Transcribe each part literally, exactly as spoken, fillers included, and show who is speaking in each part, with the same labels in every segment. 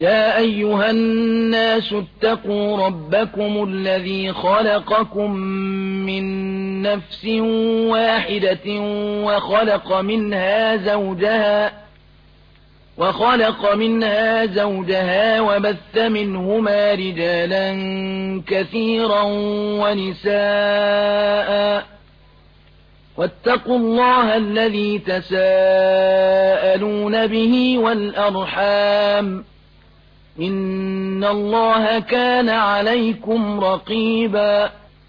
Speaker 1: يا أيها الناس اتقوا ربكم الذي خلقكم من نفس واحدة وخلق منها زوجها وخلق منها زوجها وبث منهما رجالا كثيرا ونساء واتقوا الله الذي تساءلون به والأرحام إن الله كان عليكم رقيبا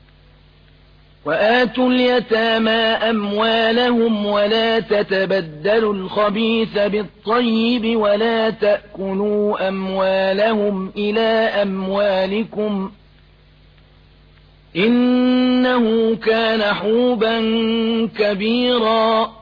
Speaker 1: وآتوا اليتامى أموالهم ولا تتبدلوا الخبيث بالطيب ولا تأكلوا أموالهم إلى أموالكم إنه كان حوبا كبيرا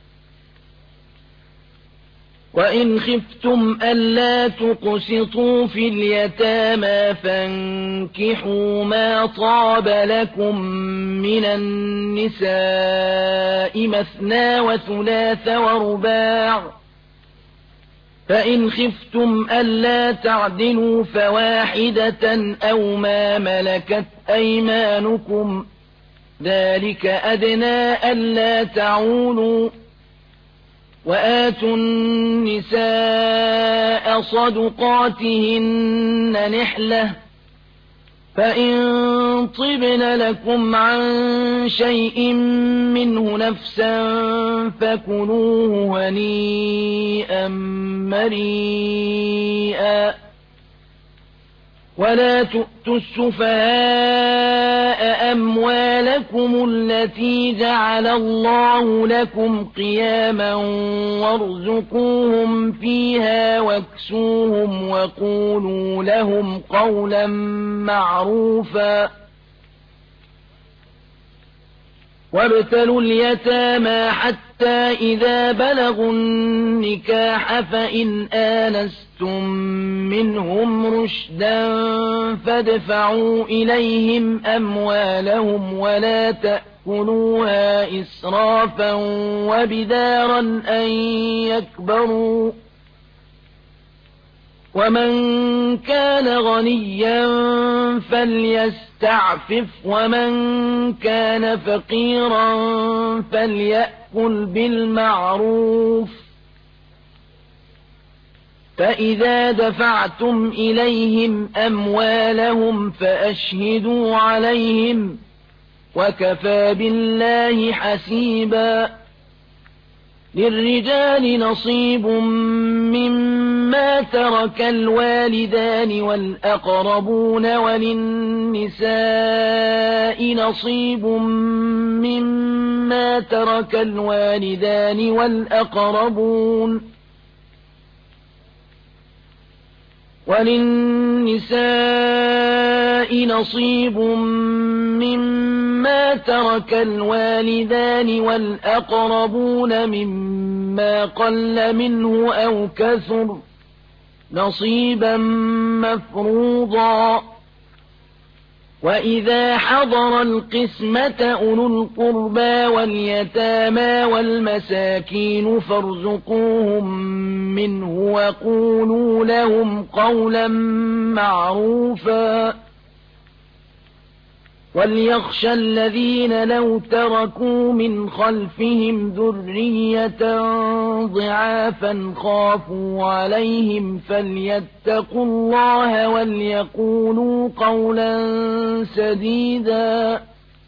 Speaker 1: وإن خفتم ألا تقسطوا في اليتامى فانكحوا ما طاب لكم من النساء مثنى وثلاث ورباع فإن خفتم ألا تعدلوا فواحدة أو ما ملكت أيمانكم ذلك أدنى ألا تعولوا وآتوا النساء صدقاتهن نحلة فإن طبن لكم عن شيء منه نفسا فكلوه هنيئا مريئا ولا تؤتوا السفهاء أموالكم التي جعل الله لكم قياما وارزقوهم فيها واكسوهم وقولوا لهم قولا معروفا وابتلوا اليتامى حتى إذا بلغوا النكاح فإن آنستم منهم رشدا فادفعوا إليهم أموالهم ولا تأكلوها إسرافا وبدارا أن يكبروا ومن كان غنيا فليستعفف ومن كان فقيرا فليأكل بالمعروف فإذا دفعتم إليهم أموالهم فأشهدوا عليهم وكفى بالله حسيبا للرجال نصيب مما ترك الوالدان والأقربون وللنساء نصيب مما ترك الوالدان والأقربون وللنساء نصيب مما ترك الوالدان والأقربون مما قل منه أو كثر نصيبا مفروضا وإذا حضر القسمة أولو القربى واليتامى والمساكين فارزقوهم منه وقولوا لهم قولا معروفا وليخشى الذين لو تركوا من خلفهم ذرية ضعافا خافوا عليهم فليتقوا الله وليقولوا قولا سديدا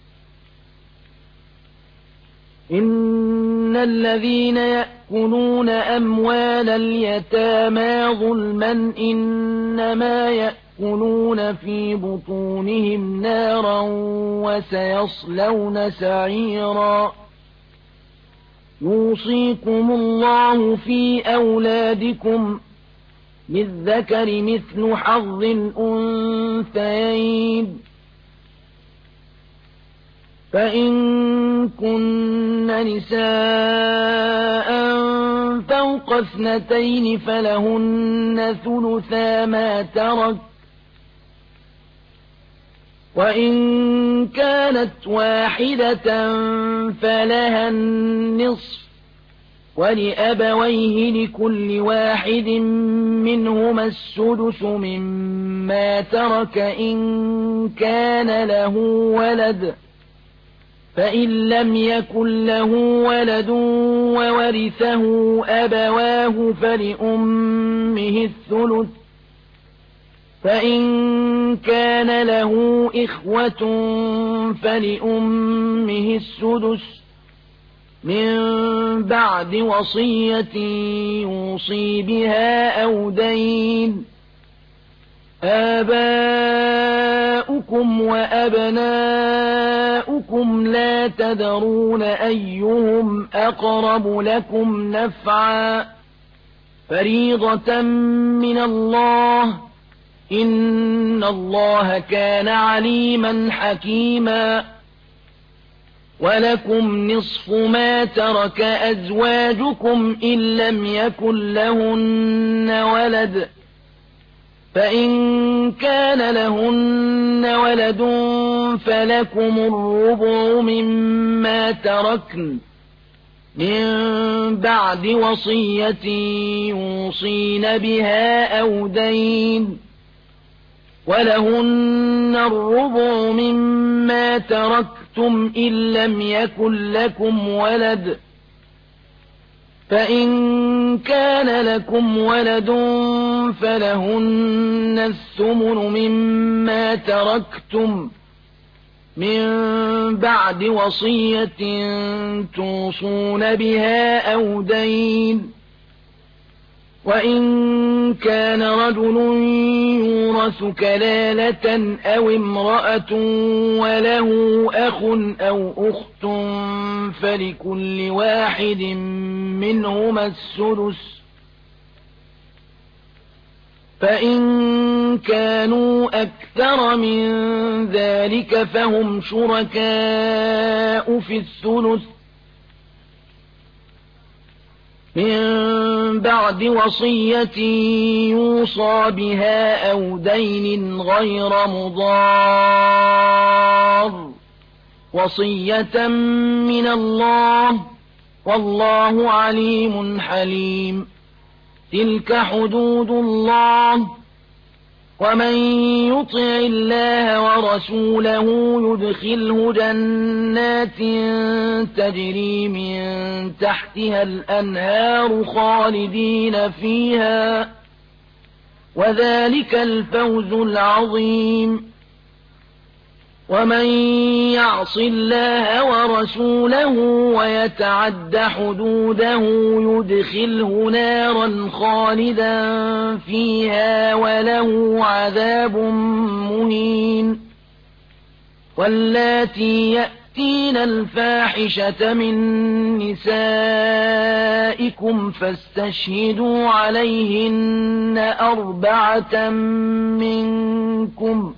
Speaker 1: إن الذين يأكلون أموال اليتامى ظلما إنما يأكلون في بطونهم نارا وسيصلون سعيرا يوصيكم الله في أولادكم للذكر مثل حظ الأنثيين فإن كن نساء فوق اثنتين فلهن ثلثا ما ترك وإن كانت واحدة فلها النصف ولأبويه لكل واحد منهما السدس مما ترك إن كان له ولد، فإن لم يكن له ولد وورثه أبواه فلأمه الثلث، فإن كان له إخوة فلأمه السدس من بعد وصية يوصي بها أو دين. آباؤكم وأبناؤكم لا تدرون أيهم أقرب لكم نفعا، فريضة من الله، إن الله كان عليما حكيما. ولكم نصف ما ترك أزواجكم إن لم يكن لهن ولد، فإن كان لهن ولد فلكم الربع مما تركن من بعد وصية يوصين بها أو دين. ولهن الربع مما تركتم إن لم يكن لكم ولد، فإن كان لكم ولد فلهن الثمن مما تركتم من بعد وصية توصون بها أو دين. وإن كان رجل يورث كلالة أو امرأة وله أخ أو أخت فلكل واحد منهما السدس، فإن كانوا أكثر من ذلك فهم شركاء في الثلث من بعد وصية يوصى بها أو دين غير مضار، وصية من الله، والله عليم حليم. تلك حدود الله، ومن يطع الله ورسوله يدخله جنات تجري من تحتها الأنهار خالدين فيها، وذلك الفوز العظيم. ومن يعص الله ورسوله ويتعد حدوده يدخله نارا خالدا فيها وله عذاب مهين. واللاتي يأتين الفاحشة من نسائكم فاستشهدوا عليهن أربعة منكم،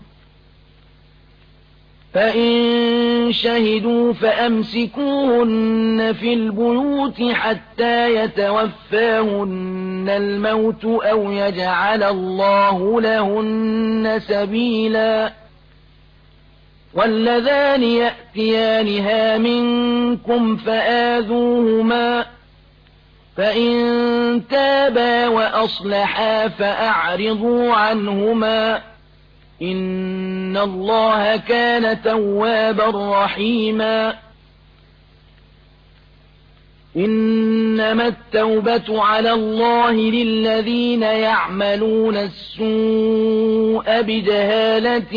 Speaker 1: فإن شهدوا فأمسكوهن في البيوت حتى يتوفاهن الموت أو يجعل الله لهن سبيلا. واللذان يأتيانها منكم فآذوهما، فإن تابا وأصلحا فأعرضوا عنهما، إن الله كان توابا رحيما. إنما التوبة على الله للذين يعملون السوء بجهالة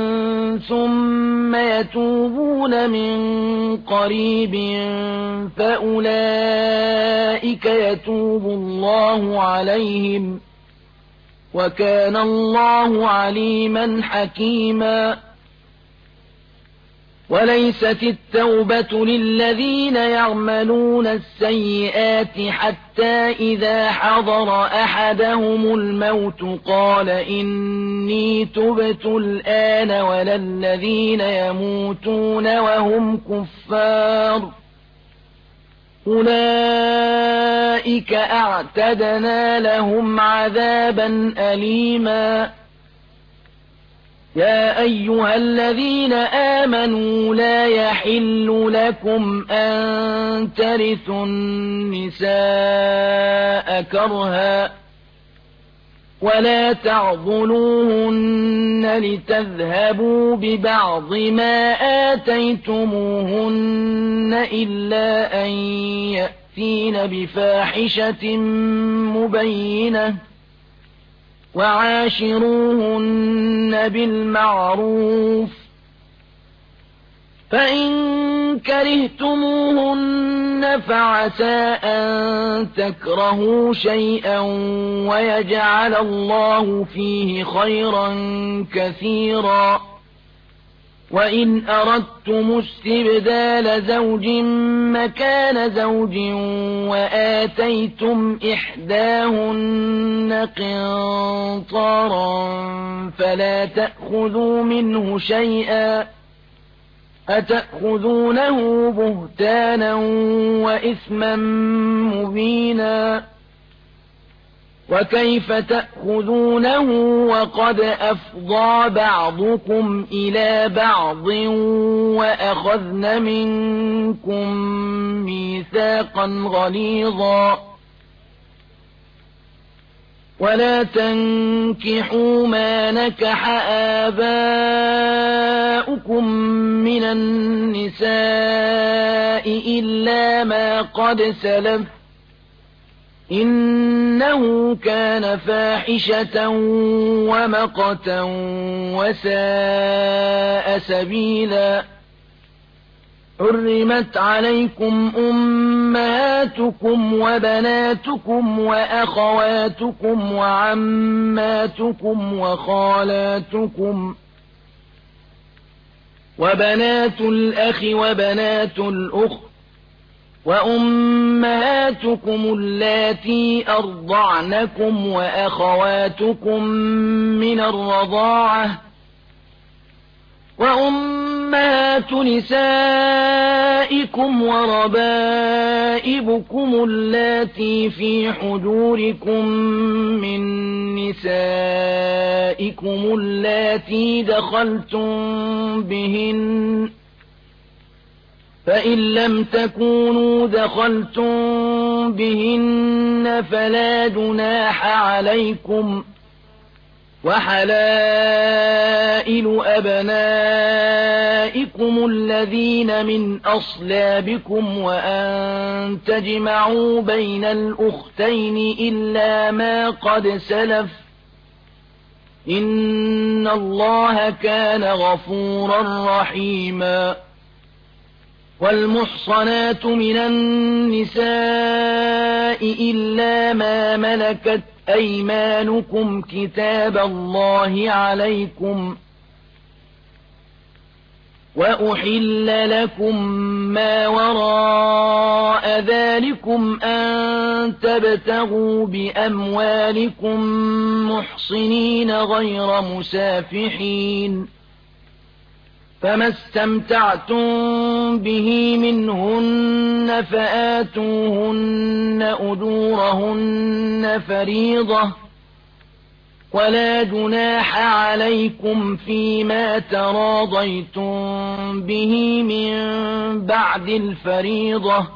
Speaker 1: ثم يتوبون من قريب فأولئك يتوب الله عليهم، وكان الله عليما حكيما. وليست التوبة للذين يعملون السيئات حتى إذا حضر أحدهم الموت قال إني تبت الآن، ولا الذين يموتون وهم كفار، أولئك أعتدنا لهم عذابا أليما. يا أيها الذين آمنوا لا يحل لكم أن ترثوا النساء كرها ولا تعضلوهن لتذهبوا ببعض ما آتيتموهن إلا أن يأتين بفاحشة مبينة وعاشروهن بالمعروف فإن كرهتموهن فعسى أن تكرهوا شيئا ويجعل الله فيه خيرا كثيرا وإن أردتم استبدال زوج مكان زوج وآتيتم إحداهن قنطارا فلا تأخذوا منه شيئا أتأخذونه بهتانا وإثما مبينا وكيف تأخذونه وقد أفضى بعضكم إلى بعض وأخذن منكم ميثاقا غليظا ولا تنكحوا ما نكح آباؤكم من النساء إلا ما قد سلف إنه كان فاحشة ومقتا وساء سبيلا حرمت عليكم أمهاتكم وبناتكم وأخواتكم وعماتكم وخالاتكم وبنات الأخ وبنات الأخت وأمهاتكم اللاتي أرضعنكم وأخواتكم من الرضاعة وأمهات نسائكم وربائبكم اللاتي في حجوركم من نسائكم اللاتي دخلتم بهن فإن لم تكونوا دخلتم بهن فلا جناح عليكم وحلائل أبنائكم الذين من أصلابكم وأن تجمعوا بين الأختين إلا ما قد سلف إن الله كان غفورا رحيما والمحصنات من النساء إلا ما ملكت أيمانكم كتاب الله عليكم وأحل لكم ما وراء ذلكم أن تبتغوا بأموالكم محصنين غير مسافحين فما استمتعتم به منهن فآتوهن أجورهن فريضة ولا جناح عليكم فيما تراضيتم به من بعد الفريضة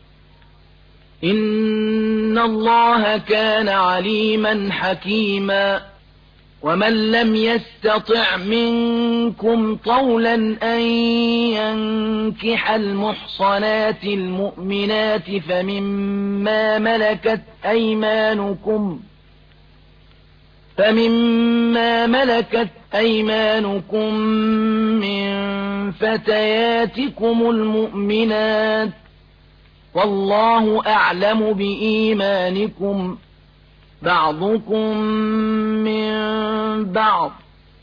Speaker 1: إن الله كان عليما حكيما ومن لم يستطع منكم طولا أن ينكح المحصنات المؤمنات فمما ملكت أيمانكم فمما ملكت أيمانكم من فتياتكم المؤمنات والله أعلم بإيمانكم بعضكم من بعض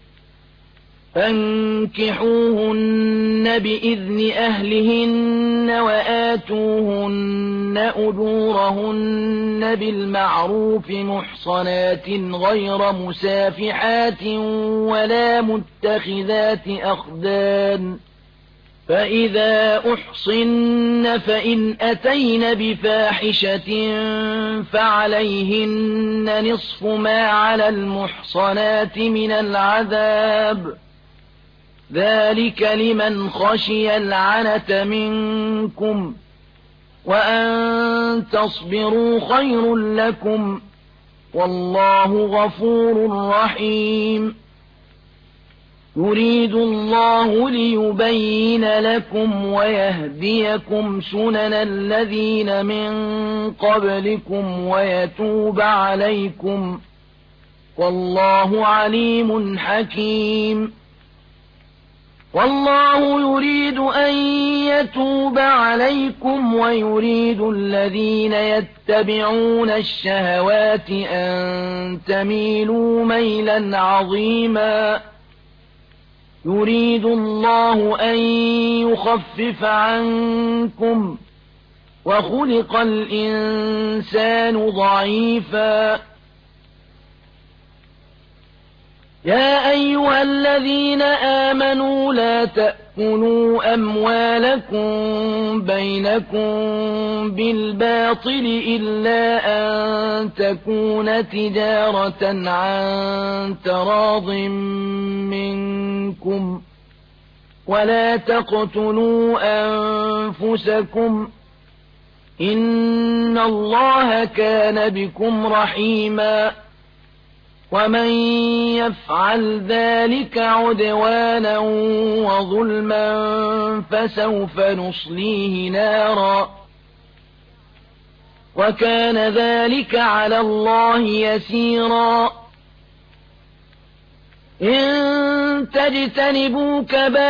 Speaker 1: فانكحوهن بإذن أهلهن وآتوهن أجورهن بالمعروف محصنات غير مسافحات ولا متخذات أخدان فإذا أحصن فإن أتين بفاحشة فعليهن نصف ما على المحصنات من العذاب ذلك لمن خشي العنة منكم وأن تصبروا خير لكم والله غفور رحيم يريد الله ليبين لكم ويهديكم سنن الذين من قبلكم ويتوب عليكم والله عليم حكيم والله يريد أن يتوب عليكم ويريد الذين يتبعون الشهوات أن تميلوا ميلا عظيما يريد الله أن يخفف عنكم وخلق الإنسان ضعيفا يا أيها الذين آمنوا لا تأكلوا أموالكم بينكم بالباطل إلا أن تكون تجارة عن تراض منكم ولا تقتلوا أنفسكم إن الله كان بكم رحيما ومن يفعل ذلك عدوانا وظلما فسوف نصليه نارا وكان ذلك على الله يسيرا إن تجتنبوا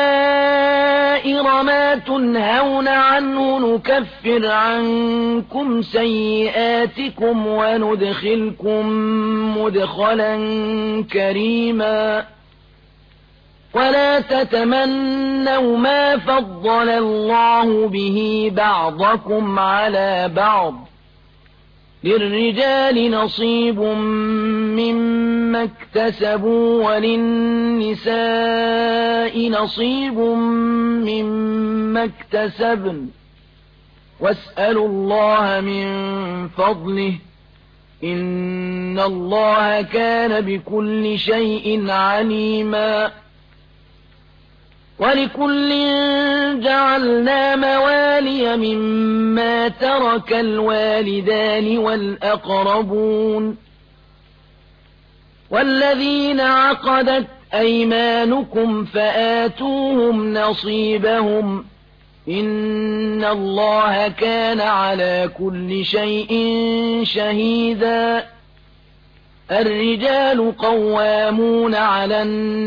Speaker 1: كبائر ما تنهون عنه نكفر عنكم سيئاتكم وندخلكم مدخلا كريما ولا تتمنوا ما فضل الله به بعضكم على بعض للرجال نصيب مما اكتسبوا وللنساء نصيب مما اكتسبن واسألوا الله من فضله إن الله كان بكل شيء عليما ولكل جعلنا موالي مما ترك الوالدان والأقربون والذين عقدت أيمانكم فآتوهم نصيبهم إن الله كان على كل شيء شهيدا الرجال قوامون على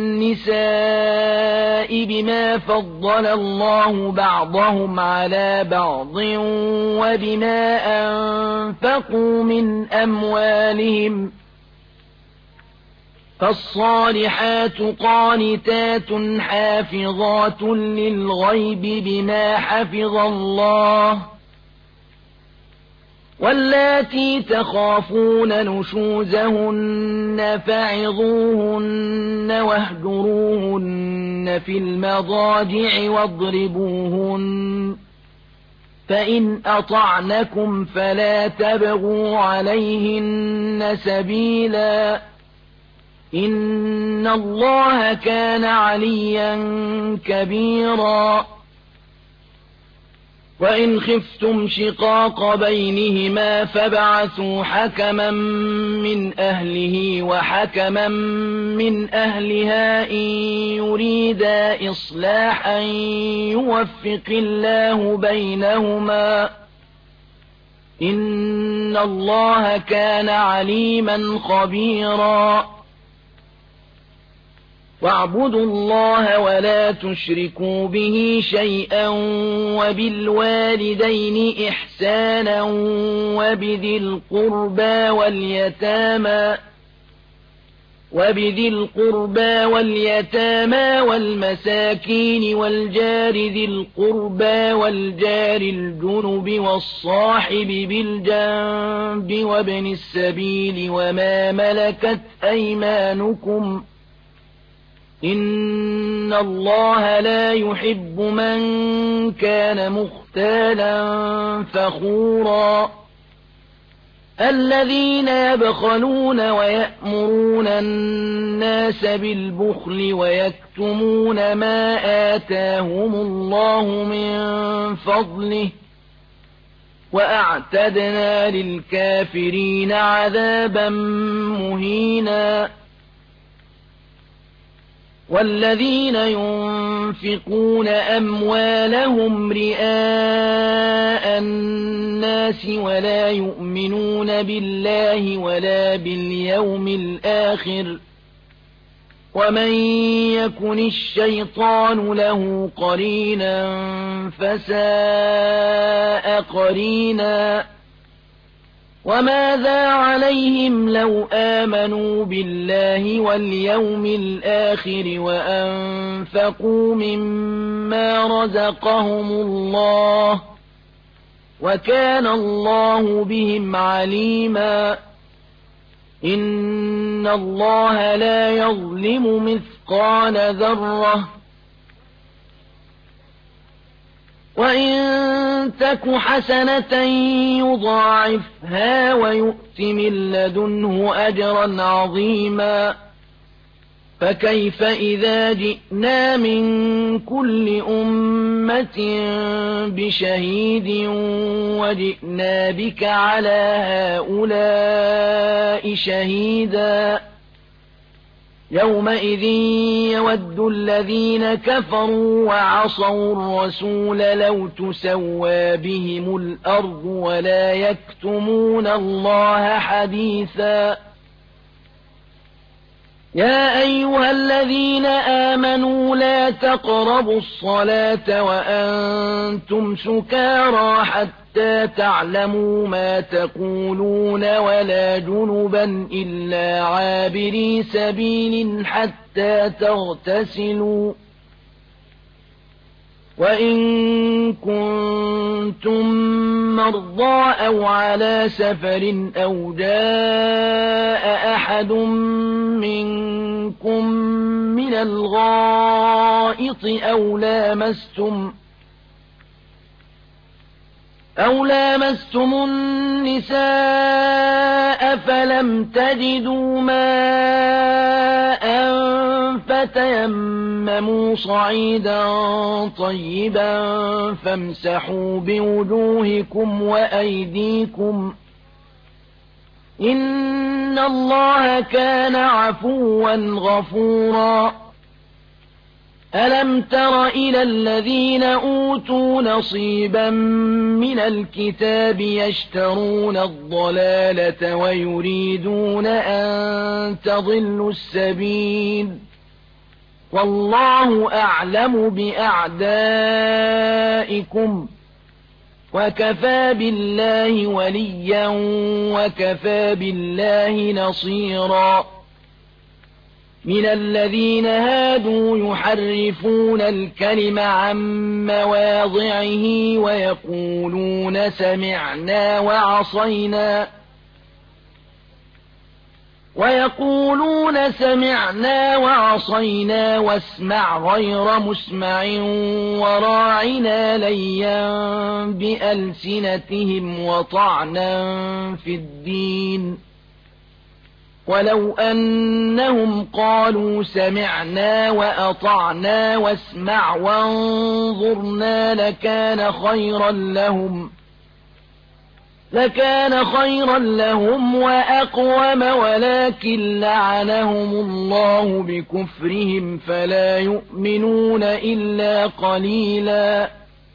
Speaker 1: النساء بما فضل الله بعضهم على بعض وبما أنفقوا من أموالهم فالصالحات قانتات حافظات للغيب بما حفظ الله واللاتي تخافون نشوزهن فعظوهن واهجروهن في المضاجع واضربوهن فإن أطعنكم فلا تبغوا عليهن سبيلا إن الله كان عليا كبيرا وإن خفتم شقاق بينهما فابعثوا حكما من أهله وحكما من أهلها إن يريدا إصلاحا يوفق الله بينهما إن الله كان عليما خبيرا واعبدوا الله ولا تشركوا به شيئا وبالوالدين إحسانا وبذي القربى واليتامى وبذي القربى واليتامى والمساكين والجار ذي القربى والجار الجنب والصاحب بالجنب وابن السبيل وما ملكت أيمانكم إن الله لا يحب من كان مختالا فخورا الذين يبخلون ويأمرون الناس بالبخل ويكتمون ما آتاهم الله من فضله وأعتدنا للكافرين عذابا مهينا والذين ينفقون أموالهم رئاء الناس ولا يؤمنون بالله ولا باليوم الآخر ومن يكن الشيطان له قرينا فساء قرينا وماذا عليهم لو آمنوا بالله واليوم الآخر وأنفقوا مما رزقهم الله وكان الله بهم عليما إن الله لا يظلم مثقال ذرة وإن تك حسنة يضاعفها ويؤت من لدنه أجرا عظيما فكيف إذا جئنا من كل أمة بشهيد وجئنا بك على هؤلاء شهيدا يومئذ يود الذين كفروا وعصوا الرسول لو تسوى بهم الأرض ولا يكتمون الله حديثا يا أيها الذين آمنوا لا تقربوا الصلاة وأنتم سكارى حتى تعلموا ما تقولون ولا جنبا إلا عابري سبيل حتى تغتسلوا وإن كنتم مرضى أو على سفر أو جاء أحد منكم من الغائط أو لامستم أو لامستم النساء فلم تجدوا ماء فتيمموا صعيدا طيبا فامسحوا بوجوهكم وأيديكم إن الله كان عفوا غفورا ألم تر إلى الذين أوتوا نصيبا من الكتاب يشترون الضلالة ويريدون أن تضلوا السبيل والله أعلم بأعدائكم وكفى بالله وليا وكفى بالله نصيرا من الذين هادوا يحرفون الكلم عن مواضعه ويقولون سمعنا وعصينا ويقولون سمعنا وعصينا واسمع غير مسمع وراعنا ليا بألسنتهم وطعنا في الدين ولو أنهم قالوا سمعنا وأطعنا واسمع وانظرنا لكان خيرا لهم لكان خيرا لهم وأقوم ولكن لعنهم الله بكفرهم فلا يؤمنون إلا قليلا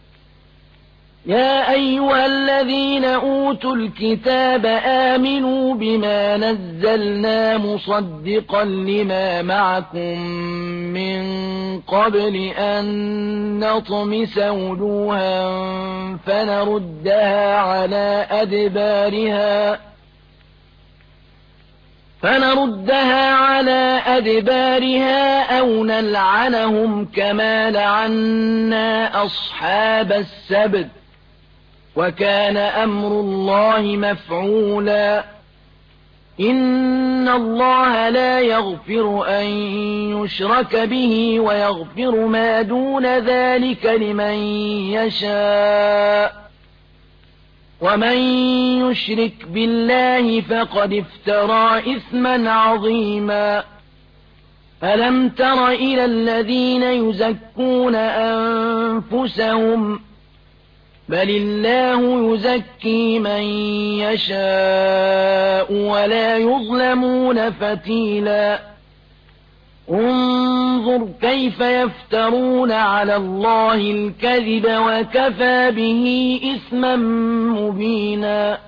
Speaker 1: يا أيها الذين أوتوا الكتاب آمنوا بما نزلنا مصدقا لما معكم من قبل أن نطمس وجوها فنردها على أدبارها فنردها على أدبارها أو نلعنهم كما لعنا أصحاب السبت وكان أمر الله مفعولا إن الله لا يغفر أن يشرك به ويغفر ما دون ذلك لمن يشاء ومن يشرك بالله فقد افترى إثما عظيما ألم تر إلى الذين يزكون أنفسهم بل الله يزكي من يشاء ولا يظلمون فتيلا انظر كيف يفترون على الله الكذب وكفى به إثما مبينا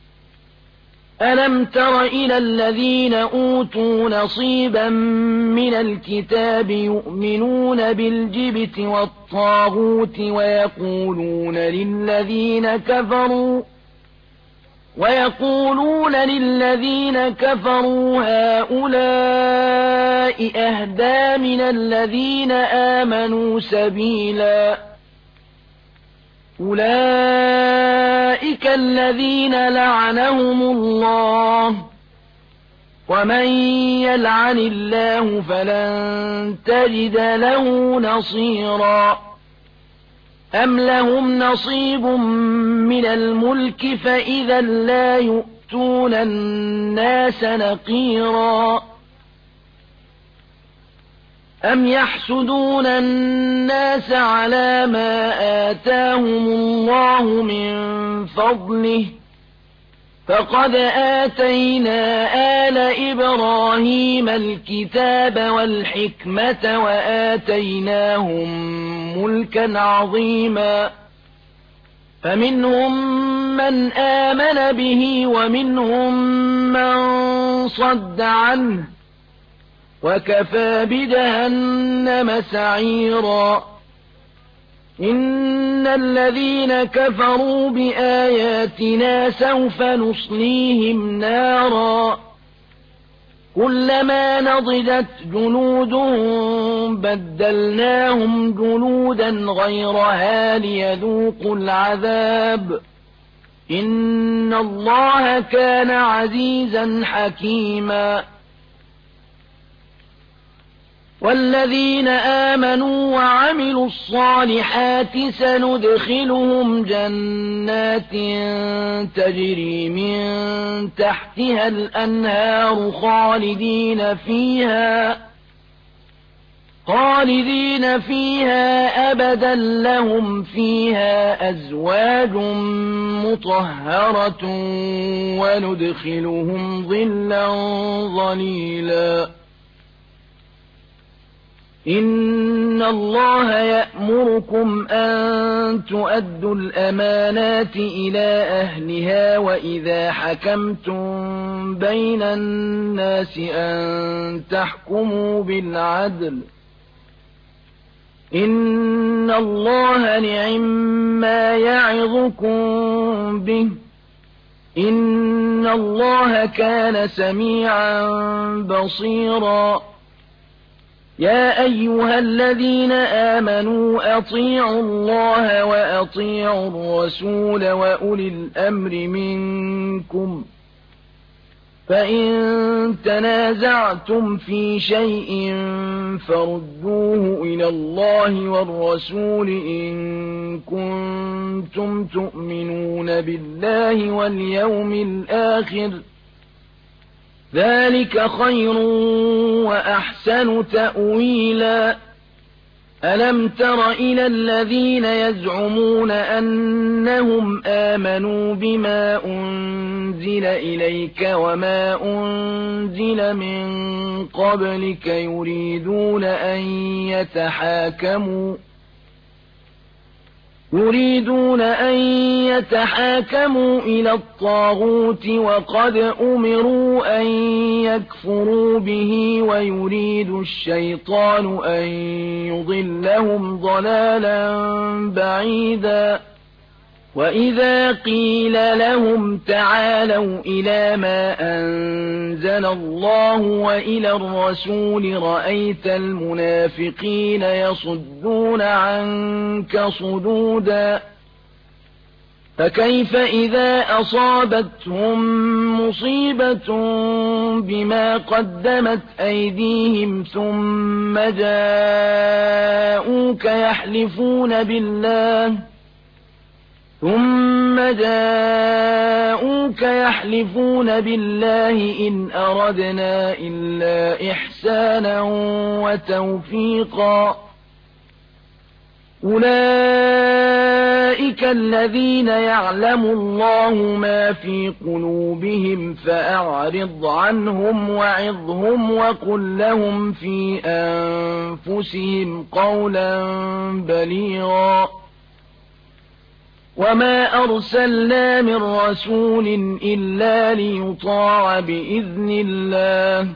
Speaker 1: ألم تر إلى الذين أوتوا نصيبا من الكتاب يؤمنون بالجبت والطاغوت ويقولون للذين كفروا ويقولون للذين كفروا هؤلاء أهدى من الذين آمنوا سبيلا أولئك الذين لعنهم الله ومن يلعن الله فلن تجد له نصيرا أم لهم نصيب من الملك فإذا لا يؤتون الناس نقيرا أم يحسدون الناس على ما آتاهم الله من فضله فقد آتينا آل إبراهيم الكتاب والحكمة وآتيناهم ملكا عظيما فمنهم من آمن به ومنهم من صد عنه وكفى بجهنم سعيرا إن الذين كفروا بآياتنا سوف نصليهم نارا كلما نضجت جنودهم بدلناهم جنودا غيرها ليذوقوا العذاب إن الله كان عزيزا حكيما والذين آمنوا وعملوا الصالحات سندخلهم جنات تجري من تحتها الأنهار خالدين فيها خالدين فيها أبدا لهم فيها أزواج مطهرة وندخلهم ظلا ظليلا إن الله يأمركم أن تؤدوا الأمانات إلى أهلها وإذا حكمتم بين الناس أن تحكموا بالعدل إن الله نعما يعظكم به إن الله كان سميعا بصيرا يا أيها الذين آمنوا أطيعوا الله وأطيعوا الرسول وأولي الأمر منكم فإن تنازعتم في شيء فردوه إلى الله والرسول إن كنتم تؤمنون بالله واليوم الآخر ذلك خير وأحسن تأويلا ألم تر إلى الذين يزعمون أنهم آمنوا بما أنزل إليك وما أنزل من قبلك يريدون أن يتحاكموا يريدون أن يتحاكموا إلى الطاغوت وقد أمروا أن يكفروا به ويريد الشيطان أن يضلهم ضلالا بعيدا وإذا قيل لهم تعالوا إلى ما أنزل الله وإلى الرسول رأيت المنافقين يصدون عنك صدودا فكيف إذا أصابتهم مصيبة بما قدمت أيديهم ثم جاءوك يحلفون بالله ثم جاءوك يحلفون بالله إن أردنا إلا إحسانا وتوفيقا أولئك الذين يعلم الله ما في قلوبهم فأعرض عنهم وعظهم وقل لهم في أنفسهم قولا بليغا وما أرسلنا من رسول إلا ليطاع بإذن الله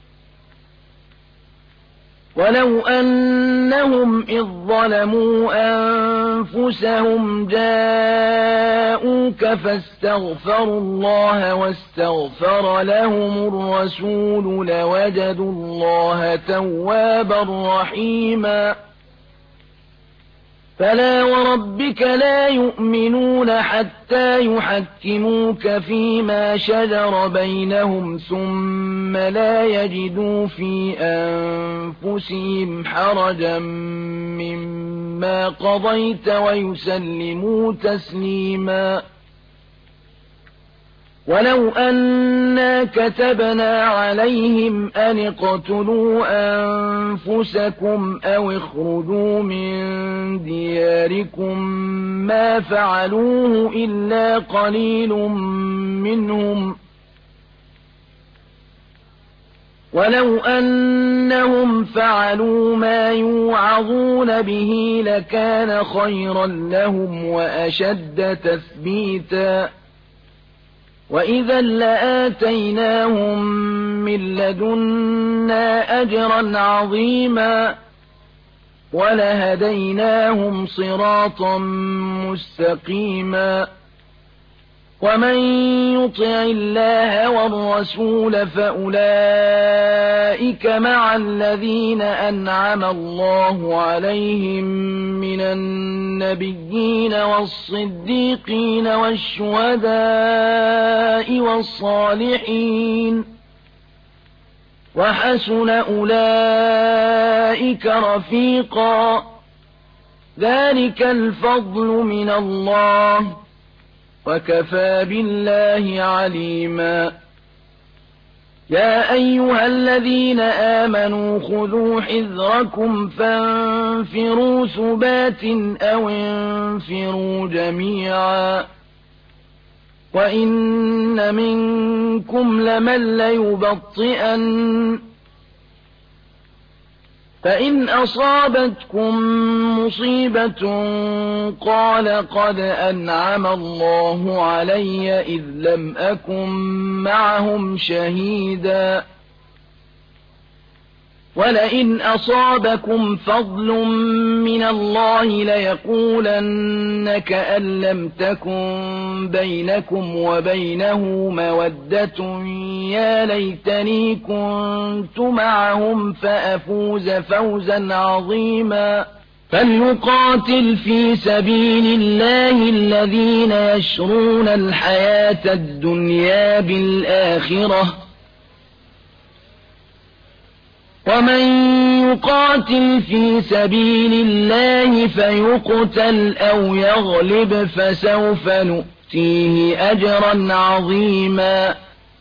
Speaker 1: ولو أنهم إذ ظلموا أنفسهم جاءوك فاستغفروا الله واستغفر لهم الرسول لوجدوا الله توابا رحيما فلا وربك لا يؤمنون حتى يحكموك فيما شجر بينهم ثم لا يجدوا في أنفسهم حرجا مما قضيت ويسلموا تسليما ولو أنا كتبنا عليهم أن اقتلوا أنفسكم أو اخرجوا من دياركم ما فعلوه إلا قليل منهم ولو أنهم فعلوا ما يوعظون به لكان خيرا لهم وأشد تثبيتا وإذا لآتيناهم من لدنا أجرا عظيما ولهديناهم صراطا مستقيما ومن يطع الله والرسول فأولئك مع الذين أنعم الله عليهم من النبيين والصديقين والشهداء والصالحين وحسن أولئك رفيقا ذلك الفضل من الله وكفى بالله عليما يا أيها الذين آمنوا خذوا حذركم فانفروا ثبات أو انفروا جميعا وإن منكم لمن ليبطئن فإن أصابتكم مصيبة قال قد أنعم الله علي إذ لم أكن معهم شهيدا ولئن أصابكم فضل من الله ليقولن كأن لم تكن بينكم وبينه مودة يا ليتني كنت معهم فأفوز فوزا عظيما فليقاتل في سبيل الله الذين يشرون الحياة الدنيا بالآخرة ومن يقاتل في سبيل الله فيقتل أو يغلب فسوف نؤتيه أجرا عظيما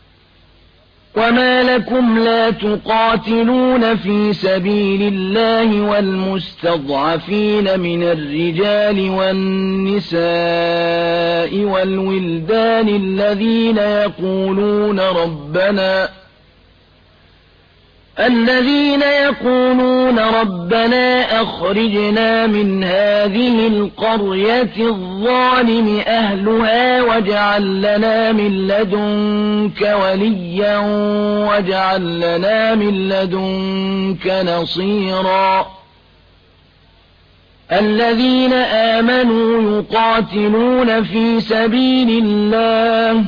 Speaker 1: وما لكم لا تقاتلون في سبيل الله والمستضعفين من الرجال والنساء والولدان الذين يقولون ربنا الذين يقولون ربنا أخرجنا من هذه القرية الظالم أهلها واجعل لنا من لدنك وليا واجعل لنا من لدنك نصيرا الذين آمنوا يقاتلون في سبيل الله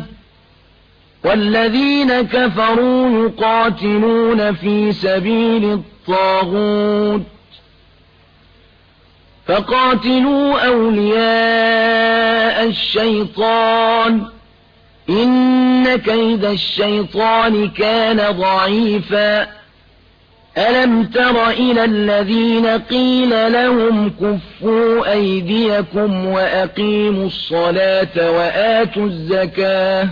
Speaker 1: والذين كفروا يقاتلون في سبيل الطاغوت فقاتلوا أولياء الشيطان إن كيد الشيطان كان ضعيفا ألم تر إلى الذين قيل لهم كفوا أيديكم وأقيموا الصلاة وآتوا الزكاة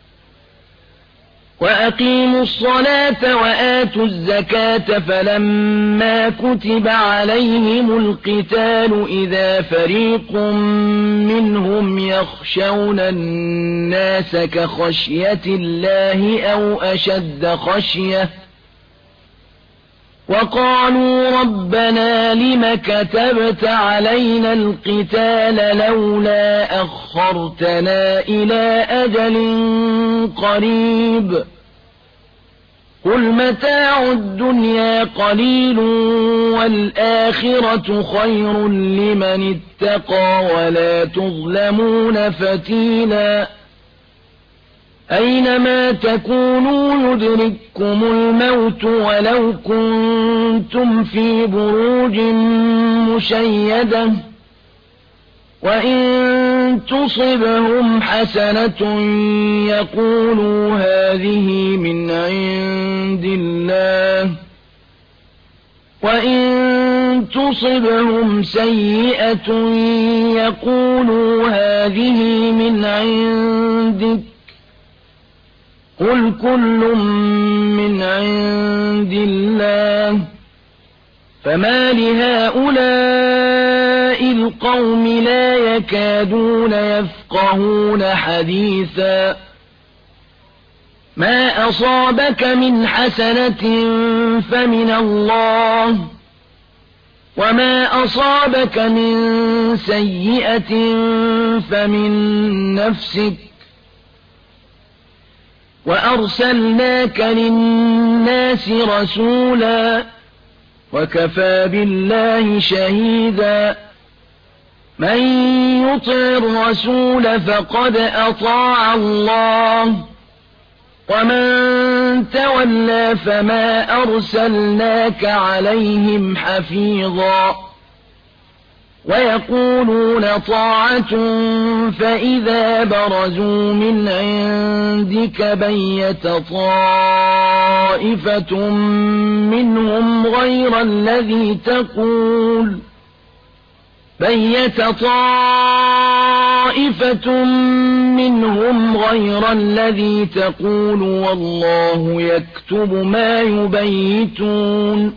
Speaker 1: وأقيموا الصلاة وآتوا الزكاة فلما كتب عليهم القتال إذا فريق منهم يخشون الناس كخشية الله أو أشد خشية وقالوا ربنا لم كتبت علينا القتال لولا أخرتنا إلى أجل قريب قل متاع الدنيا قليل والآخرة خير لمن اتقى ولا تظلمون فتيلا أينما تكونوا يدرككم الموت ولو كنتم في بروج مشيدة وإن تصبهم حسنة يقولوا هذه من عند الله وإن تصبهم سيئة يقولوا هذه من عندك قل كل من عند الله فما لهؤلاء القوم لا يكادون يفقهون حديثا ما أصابك من حسنة فمن الله وما أصابك من سيئة فمن نفسك وأرسلناك للناس رسولا وكفى بالله شهيدا من يطع الرسول فقد أطاع الله ومن تولى فما أرسلناك عليهم حفيظا ويقولون طاعة فإذا برزوا من عندك بيت طائفة منهم غير الذي تقول بيت طائفة منهم غير الذي تقول والله يكتب ما يبيتون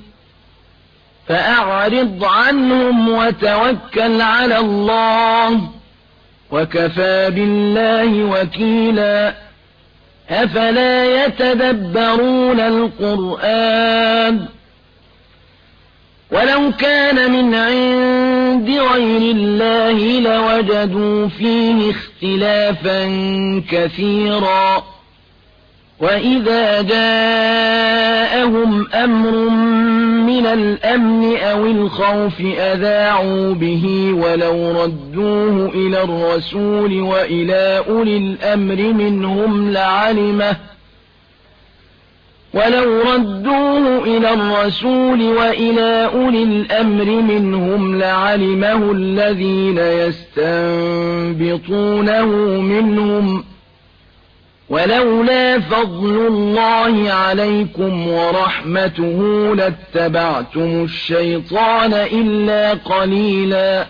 Speaker 1: فأعرض عنهم وتوكل على الله وكفى بالله وكيلا أفلا يتدبرون القرآن ولو كان من عند غير الله لوجدوا فيه اختلافا كثيرا وإذا جاءهم أمر من الأمن أو الخوف أذاعوا به ولو ردوه إلى الرسول وإلى أولي الأمر منهم لعلمه ولو ردوه إلى الرسول وإلى أولي الأمر منهم لعلمه الذين يستنبطونه منهم ولولا فضل الله عليكم ورحمته لاتبعتم الشيطان إلا قليلا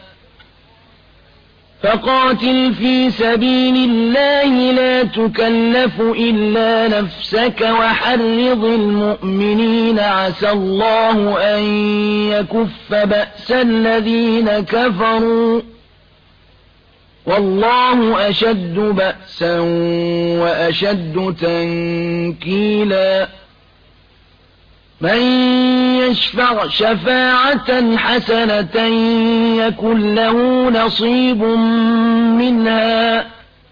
Speaker 1: فقاتل في سبيل الله لا تكلف إلا نفسك وحرض المؤمنين عسى الله أن يكف بأس الذين كفروا والله أشد بأسا وأشد تنكيلا من يشفع شفاعة حسنة يكن له نصيب منها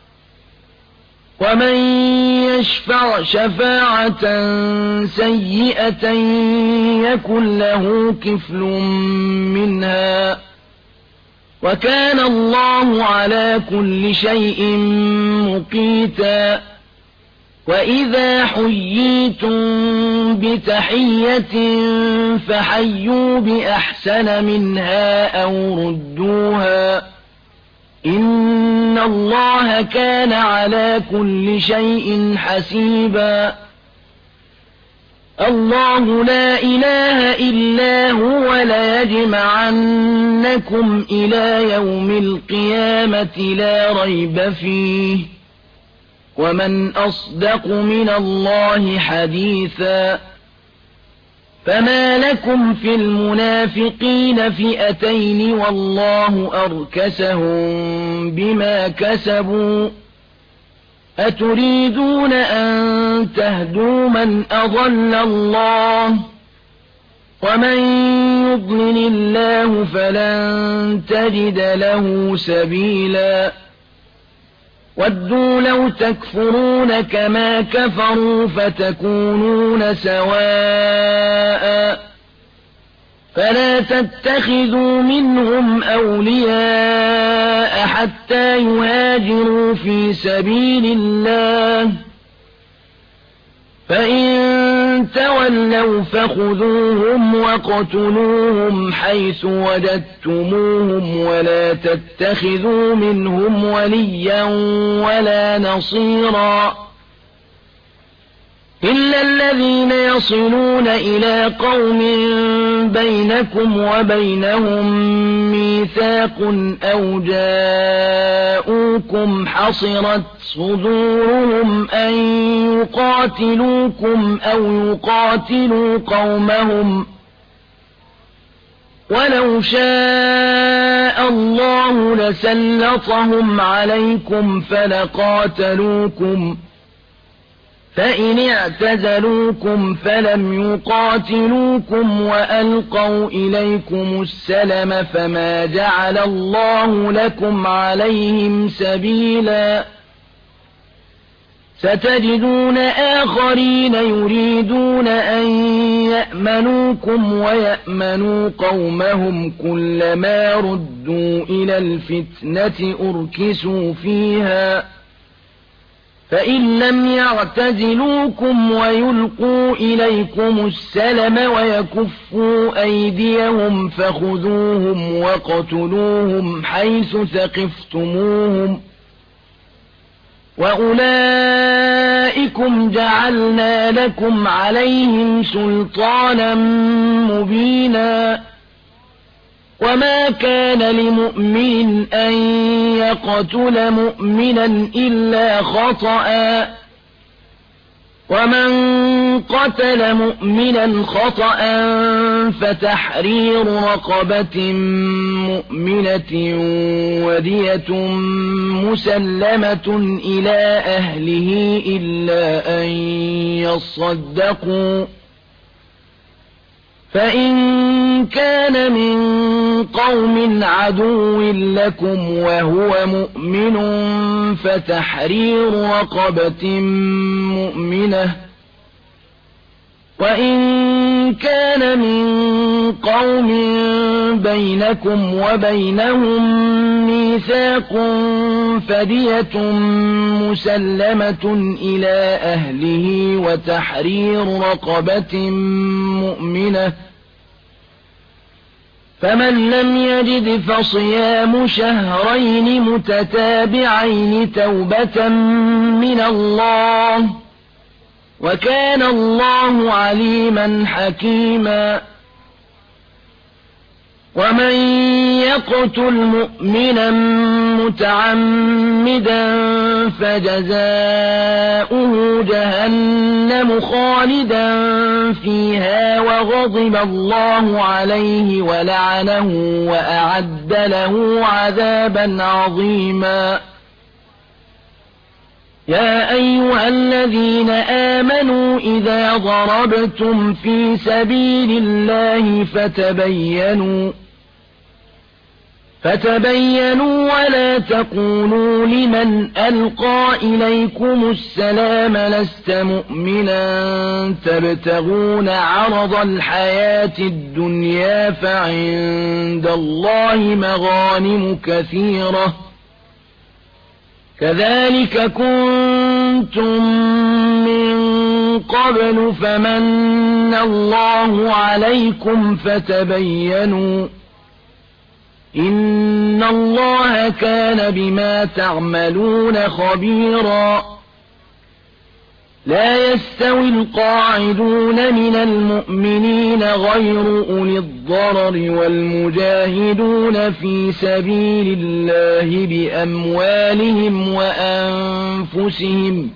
Speaker 1: ومن يشفع شفاعة سيئة يكن له كفل منها وكان الله على كل شيء مقيتا وإذا حييتم بتحية فحيوا بأحسن منها أو ردوها إن الله كان على كل شيء حسيبا الله لا إله إلا هو ليجمعنكم إلى يوم القيامة لا ريب فيه ومن أصدق من الله حديثا فما لكم في المنافقين فئتين والله أركسهم بما كسبوا أتريدون أن تهدوا من أضل الله ومن يضلل الله فلن تجد له سبيلا ودوا لو تكفرون كما كفروا فتكونون سواء فلا تتخذوا منهم أولياء حتى يهاجروا في سبيل الله فإن تولوا فخذوهم وَاقْتُلُوهُمْ حيث وجدتموهم ولا تتخذوا منهم وليا ولا نصيرا إلا الذين يصلون إلى قوم بينكم وبينهم ميثاق أو جاءوكم حصرت صدورهم أن يقاتلوكم أو يقاتلوا قومهم ولو شاء الله لسلطهم عليكم فلقاتلوكم فإن اعتزلوكم فلم يقاتلوكم وألقوا إليكم السلم فما جعل الله لكم عليهم سبيلا ستجدون آخرين يريدون أن يأمنوكم ويأمنوا قومهم كلما ردوا إلى الفتنة أركسوا فيها فإن لم يعتزلوكم ويلقوا إليكم السلم ويكفوا أيديهم فخذوهم وَاقْتُلُوهُمْ حيث ثقفتموهم وأولئكم جعلنا لكم عليهم سلطانا مبينا وما كان لمؤمن أن يقتل مؤمنا إلا خطأ ومن قتل مؤمنا خطأ فتحرير رقبة مؤمنة ودية مسلمة إلى أهله إلا أن يصدقوا فإن كان من قوم عدو لكم وهو مؤمن فتحرير رقبة مؤمنة وإن كان من قوم بينكم وبينهم ميثاق فدية مسلمة إلى أهله وتحرير رقبة مؤمنة فمن لم يجد فصيام شهرين متتابعين توبة من الله وكان الله عليما حكيما ومن يقتل مؤمنا متعمدا فجزاؤه جهنم خالدا فيها وغضب الله عليه ولعنه وأعد له عذابا عظيما يا أيها الذين آمنوا إذا ضربتم في سبيل الله فتبينوا فتبينوا ولا تقولوا لمن ألقى إليكم السلام لست مؤمنا تبتغون عرض الحياة الدنيا فعند الله مغانم كثيرة كذلك كنتم من قبل فمن الله عليكم فتبينوا إن الله كان بما تعملون خبيرا لا يستوي القاعدون من المؤمنين غير أولي الضرر والمجاهدون في سبيل الله بأموالهم وأنفسهم.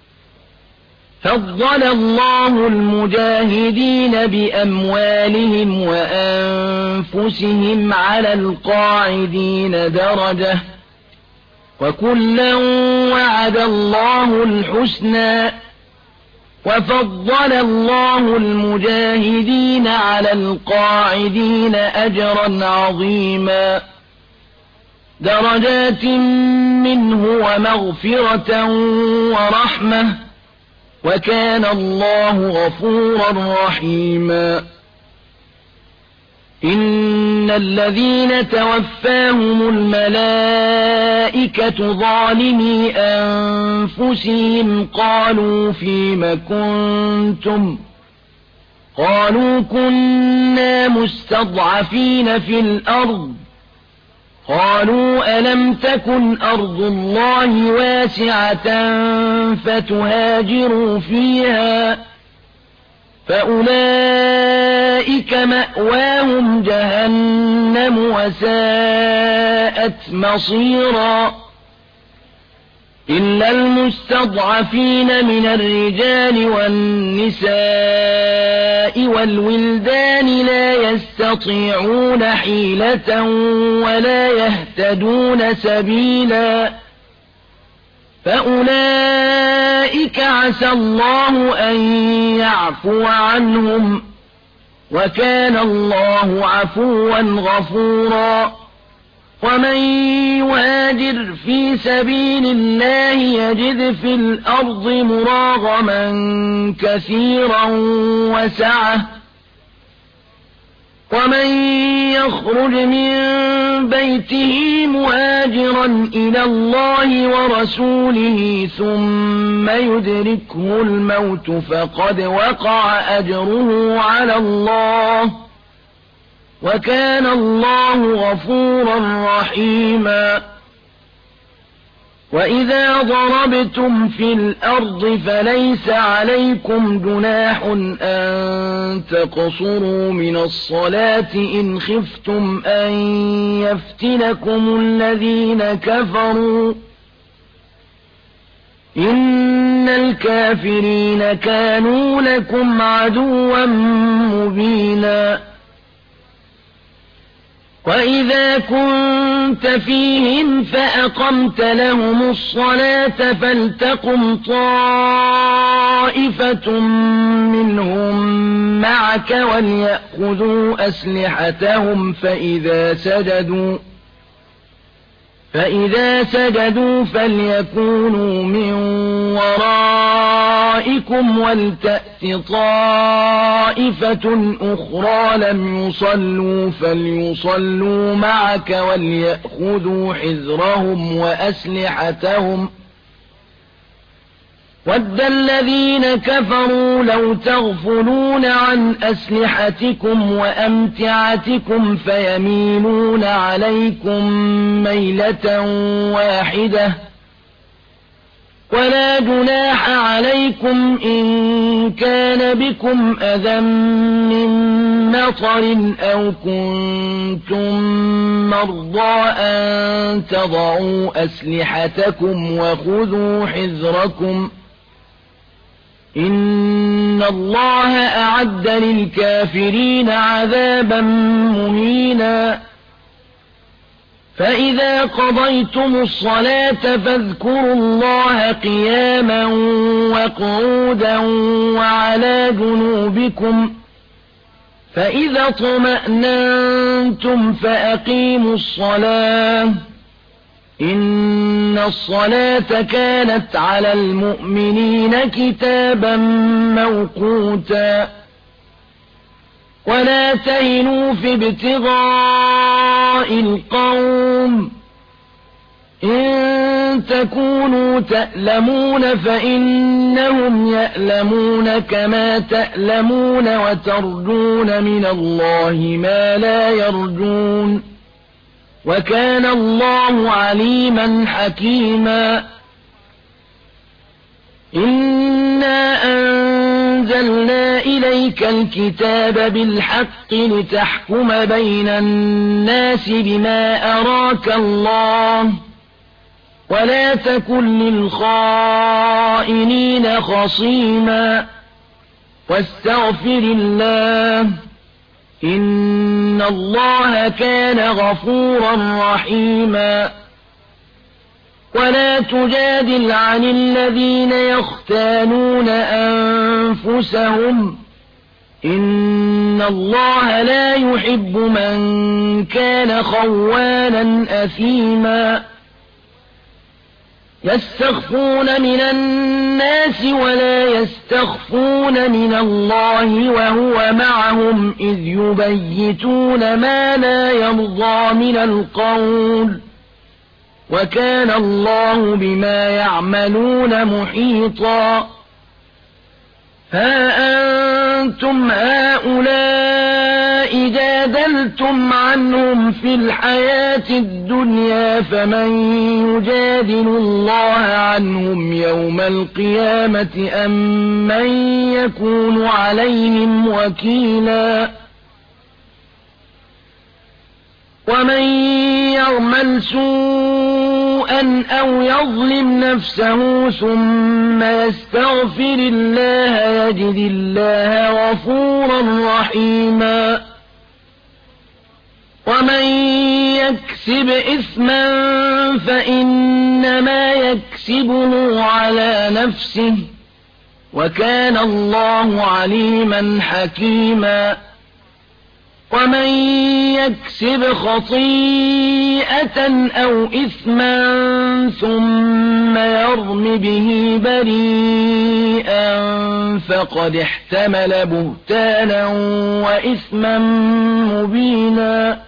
Speaker 1: فضل الله المجاهدين بأموالهم وأنفسهم على القاعدين درجة، وكلا وعد الله الحسنى، وفضل الله المجاهدين على القاعدين أجرا عظيما، درجات منه ومغفرة ورحمة، وكان الله غفورا رحيما. إن الذين توفاهم الملائكة ظالمي أنفسهم قالوا فيم كنتم؟ قالوا كنا مستضعفين في الأرض. قالوا ألم تكن أرض الله واسعة فتهاجروا فيها؟ فأولئك مأواهم جهنم وساءت مصيرا. إلا المستضعفين من الرجال والنساء والولدان لا يستطيعون حيلة ولا يهتدون سبيلا، فأولئك عسى الله أن يعفو عنهم، وكان الله عفوا غفورا. ومن يهاجر في سبيل الله يجد في الأرض مراغما كثيرا وسعة، ومن يخرج من بيته مهاجرا إلى الله ورسوله ثم يدركه الموت فقد وقع أجره على الله، وكان الله غفورا رحيما. وإذا ضربتم في الأرض فليس عليكم جناح أن تقصروا من الصلاة إن خفتم أن يفتنكم الذين كفروا، إن الكافرين كانوا لكم عدوا مبينا. وإذا كنت فيهم فأقمت لهم الصلاة فلتقم طائفة منهم معك وليأخذوا أسلحتهم فإذا سجدوا فإذا سجدوا فليكونوا من ورائكم ولتأت طائفة أخرى لم يصلوا فليصلوا معك وليأخذوا حذرهم وأسلحتهم. وَدَّ الَّذِينَ كَفَرُوا لَوْ تَغْفُلُونَ عَنْ أَسْلِحَتِكُمْ وَأَمْتِعَتِكُمْ فَيَمِيلُونَ عَلَيْكُمْ مَيْلَةً وَاحِدَةً. وَلَا جُنَاحَ عَلَيْكُمْ إِن كَانَ بِكُمْ أَذًى مِّن مَّطَرٍ أَوْ كُنتُم مَّرْضَىٰ أَن تَضَعُوا أَسْلِحَتَكُمْ وَخُذُوا حِذْرَكُمْ. إِنَّ اللَّهَ أَعَدَّ لِلْكَافِرِينَ عَذَابًا مُّهِينًا. فَإِذَا قَضَيْتُمُ الصَّلَاةَ فاذكروا اللَّهَ قِيَامًا وَقُعُودًا وَعَلَىٰ جُنُوبِكُمْ، فَإِذَا اطْمَأْنَنتُمْ فَأَقِيمُوا الصَّلَاةَ. إِنَّ الصَّلَاةَ كَانَتْ عَلَى الْمُؤْمِنِينَ كِتَابًا مَّوْقُوتًا. وَلَا تَهِنُوا في ابْتِغَاءِ الْقَوْمِ، إِن تَكُونُوا تَأْلَمُونَ فَإِنَّهُمْ يَأْلَمُونَ كَمَا تَأْلَمُونَ وَتَرْجُونَ مِنَ اللَّهِ مَا لَا يَرْجُونَ، وَكَانَ اللَّهُ عَلِيمًا حَكِيمًا. إِنَّ إِنَّا أَنزَلْنَا إِلَيْكَ الْكِتَابَ بِالْحَقِّ لِتَحْكُمَ بَيْنَ النَّاسِ بِمَا أَرَاكَ اللَّهُ وَلَا تَكُن لِّلْخَائِنِينَ خَصِيمًا وَاسْتَغْفِرِ اللَّهَ إِنَّ اللَّهَ كَانَ غَفُورًا رَّحِيمًا وَلَا تُجَادِلْ عَنِ الَّذِينَ يَخْتَانُونَ أَنفُسَهُمْ إِنَّ اللَّهَ لَا يُحِبُّ مَن كَانَ خَوَّانًا أَثِيمًا يَسْتَخْفُونَ مِنَ النَّاسِ وَلَا يَسْتَخْفُونَ مِنَ اللَّهِ وَهُوَ مَعَهُمْ إِذْ يُبَيِّتُونَ مَا لَا يَرْضَىٰ مِنَ الْقَوْلِ وَكَانَ اللَّهُ بِمَا يَعْمَلُونَ مُحِيطًا هَا أَنتُمْ هَٰؤُلَاءِ جَادَلْتُمْ عَنْهُمْ فِي الْحَيَاةِ الدُّنْيَا فَمَن يُجَادِلُ اللَّهَ عَنْهُمْ يَوْمَ الْقِيَامَةِ أَم مَّن يَكُونُ عَلَيْهِمْ وَكِيلًا وَمَن يَعْمَلْ سُوءًا أَوْ يَظْلِمْ نَفْسَهُ ثُمَّ يَسْتَغْفِرِ اللَّهَ يَجِدِ اللَّهَ غَفُورًا رَّحِيمًا وَمَن يَكْسِبْ إِثْمًا فَإِنَّمَا يَكْسِبُهُ عَلَىٰ نَفْسِهِ وَكَانَ اللَّهُ عَلِيمًا حَكِيمًا وَمَن يَكْسِبْ خَطِيئَةً أَوْ إِثْمًا ثُمَّ يَرْمِ بِهِ بَرِيئًا فَقَدِ احْتَمَلَ بُهْتَانًا وَإِثْمًا مُّبِينًا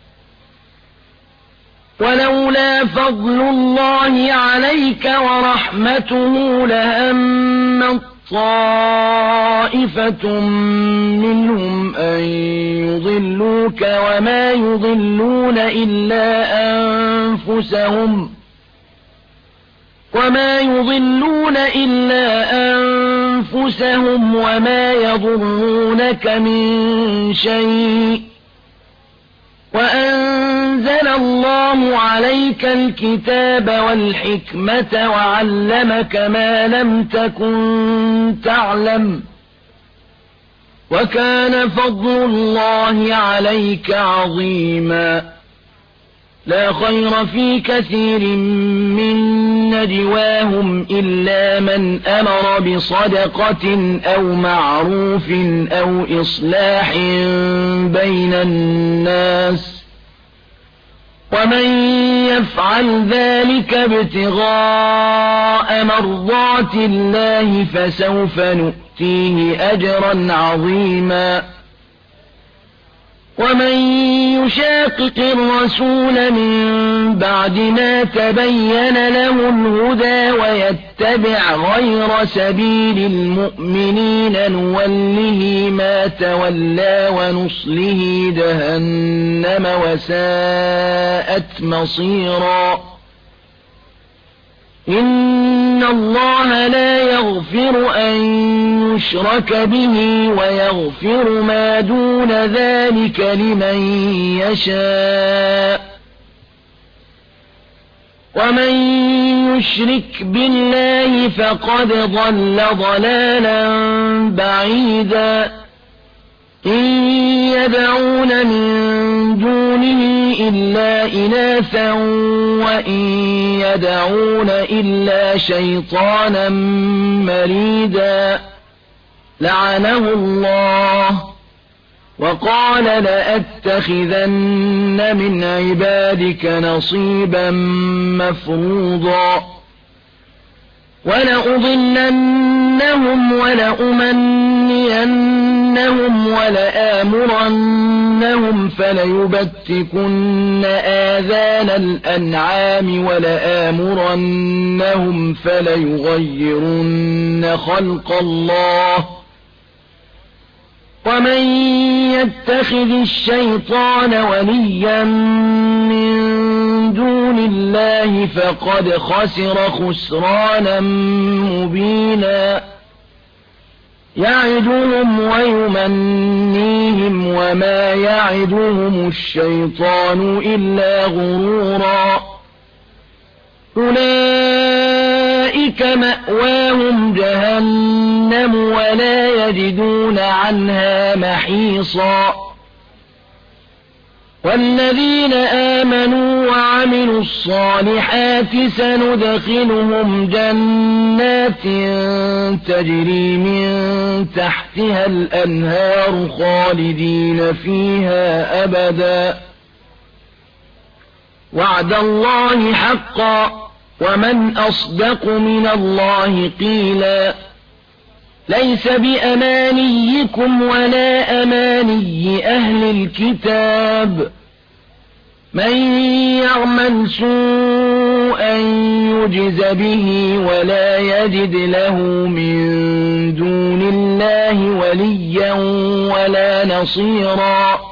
Speaker 1: وَلَوْلَا فَضْلُ اللَّهِ عَلَيْكَ وَرَحْمَتُهُ لَهَمَّت طَّائِفَةٌ مِّنْهُمْ أَن يُضِلُّوكَ وَمَا يُضِلُّونَ إِلَّا أَنفُسَهُمْ وَمَا يُضِلُّونَ إِلَّا أَنفُسَهُمْ وَمَا يَضُرُّونَكَ مِن شَيْءٍ وَأَنزَلَ اللَّهُ عَلَيْكَ الْكِتَابَ وَالْحِكْمَةَ وَعَلَّمَكَ مَا لَمْ تَكُن تَعْلَمُ وَكَانَ فَضْلُ اللَّهِ عَلَيْكَ عَظِيمًا لَا خَيْرَ فِي كَثِيرٍ مِّن نَّجْوَاهُمْ إِلَّا مَنْ أَمَرَ بِصَدَقَةٍ أَوْ مَعْرُوفٍ أَوْ إِصْلَاحٍ بَيْنَ النَّاسِ وَمَن يَفْعَلْ ذَلِكَ ابْتِغَاءَ مَرْضَاتِ اللَّهِ فَسَوْفَ نُؤْتِيهِ أَجْرًا عَظِيمًا وَمَن يُشَاقِقِ الرَّسُولَ مِن بَعْدِ مَا تَبَيَّنَ لَهُ الْهُدَىٰ وَيَتَّبِعْ غَيْرَ سَبِيلِ الْمُؤْمِنِينَ نُوَلِّهِ مَا تَوَلَّىٰ وَنُصْلِهِ جَهَنَّمَ وَسَاءَتْ مَصِيرًا إِنَّ اللَّهَ لَا يَغْفِرُ أَن يُشْرَكَ بِهِ وَيَغْفِرُ مَا دُونَ ذَلِكَ لِمَن يَشَاءُ وَمَن يُشْرِكْ بِاللَّهِ فَقَدْ ضَلَّ ضَلَالًا بَعِيدًا إِن يَدْعُونَ مِن دُونِهِ إِلَّا إِنَاثًا وَإِن يَدْعُونَ إِلَّا شَيْطَانًا مَّرِيدًا لَّعَنَهُ اللَّهُ وَقَالَ لَأَتَّخِذَنَّ مِنْ عِبَادِكَ نَصِيبًا مَّفْرُوضًا وَلَأُضِلَّنَّهُمْ وَلَأُمَنِّيَنَّهُمْ وَلَآمُرَنَّهُمْ فَلَيُبَتِّكُنَّ آذَانَ الْأَنْعَامِ وَلَآمُرَنَّهُمْ فَلَيُغَيِّرُنَّ خَلْقَ اللَّهِ وَمَن يَتَّخِذِ الشَّيْطَانَ وَلِيًّا مِّن دُونِ اللَّهِ فَقَدْ خَسِرَ خُسْرَانًا مُّبِينًا يعدهم ويمنيهم وما يعدهم الشيطان إلا غرورا أولئك مأواهم جهنم ولا يجدون عنها محيصا والذين آمنوا وعملوا الصالحات سندخلهم جنات تجري من تحتها الأنهار خالدين فيها أبدا وعد الله حقا ومن أصدق من الله قيلا ليس بأمانيكم ولا أماني أهل الكتاب من يعمل سوءا يجز به ولا يجد له من دون الله وليا ولا نصيرا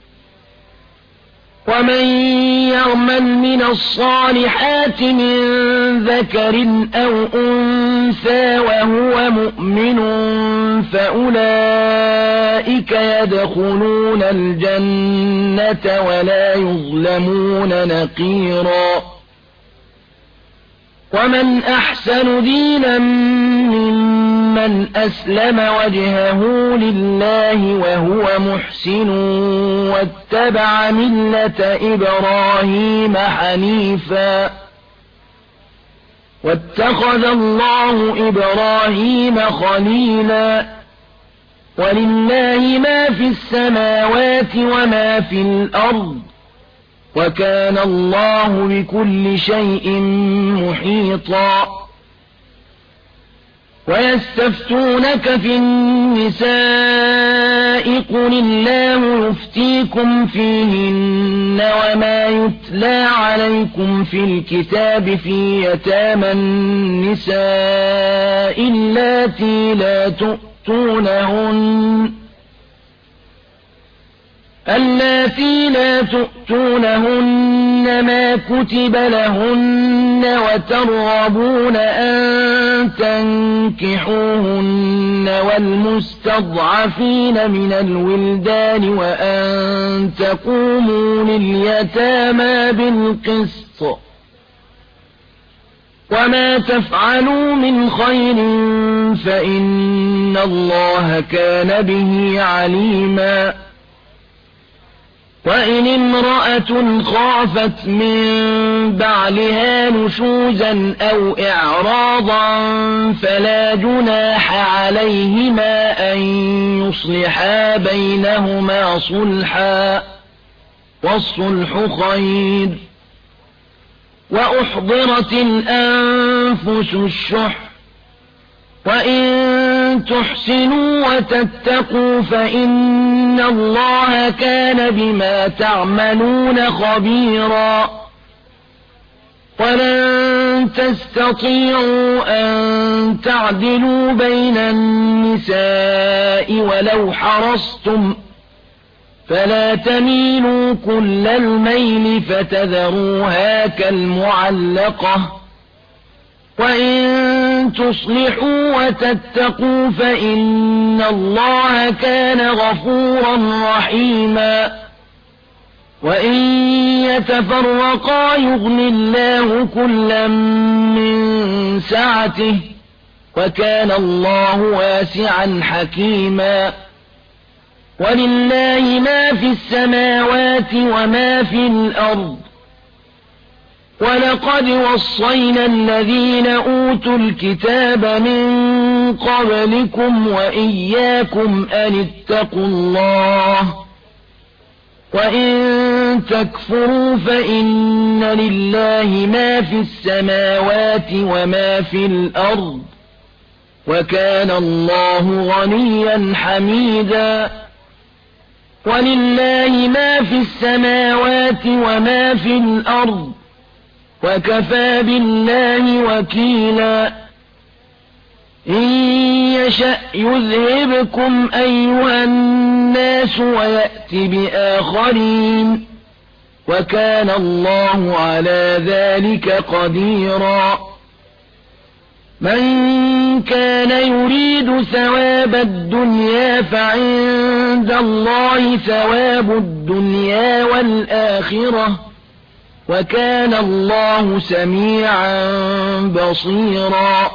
Speaker 1: ومن يعمل من الصالحات من ذكر أو أنثى وهو مؤمن فأولئك يدخلون الجنة ولا يظلمون نقيرا ومن أحسن دينا ممن أسلم وجهه لله وهو محسن واتبع ملة إبراهيم حنيفا واتخذ الله إبراهيم خليلا ولله ما في السماوات وما في الأرض وكان الله بكل شيء محيطا ويستفتونك في النساء قل الله يفتيكم فيهن وما يتلى عليكم في الكتاب في يتامى النساء اللاتي لا تؤتونهن اللاتي لا تؤتونهن ما كتب لهن وترغبون أن تنكحوهن والمستضعفين من الولدان وأن تقوموا لليتامى بالقسط وما تفعلوا من خير فإن الله كان به عليما وإن امرأة خافت من بعلها نشوزا أو إعراضا فلا جناح عليهما أن يصلحا بينهما صلحا والصلح خير وأحضرت الأنفس الشح وإن تحسنوا وتتقوا فإن الله كان بما تعملون خبيرا ولن تستطيعوا أن تعدلوا بين النساء ولو حرصتم فلا تميلوا كل الميل فتذروها كالمعلقة وإن تصلحوا وتتقوا فإن الله كان غفورا رحيما وإن يتفرقا يغني الله كلا من سعته وكان الله واسعا حكيما ولله ما في السماوات وما في الأرض ولقد وصينا الذين أوتوا الكتاب من قبلكم وإياكم أن اتقوا الله وإن تكفروا فإن لله ما في السماوات وما في الأرض وكان الله غنيا حميدا ولله ما في السماوات وما في الأرض وكفى بالله وكيلا إن يشأ يذهبكم أيها الناس ويأت بآخرين وكان الله على ذلك قديرا من كان يريد ثواب الدنيا فعند الله ثواب الدنيا والآخرة وكان الله سميعا بصيرا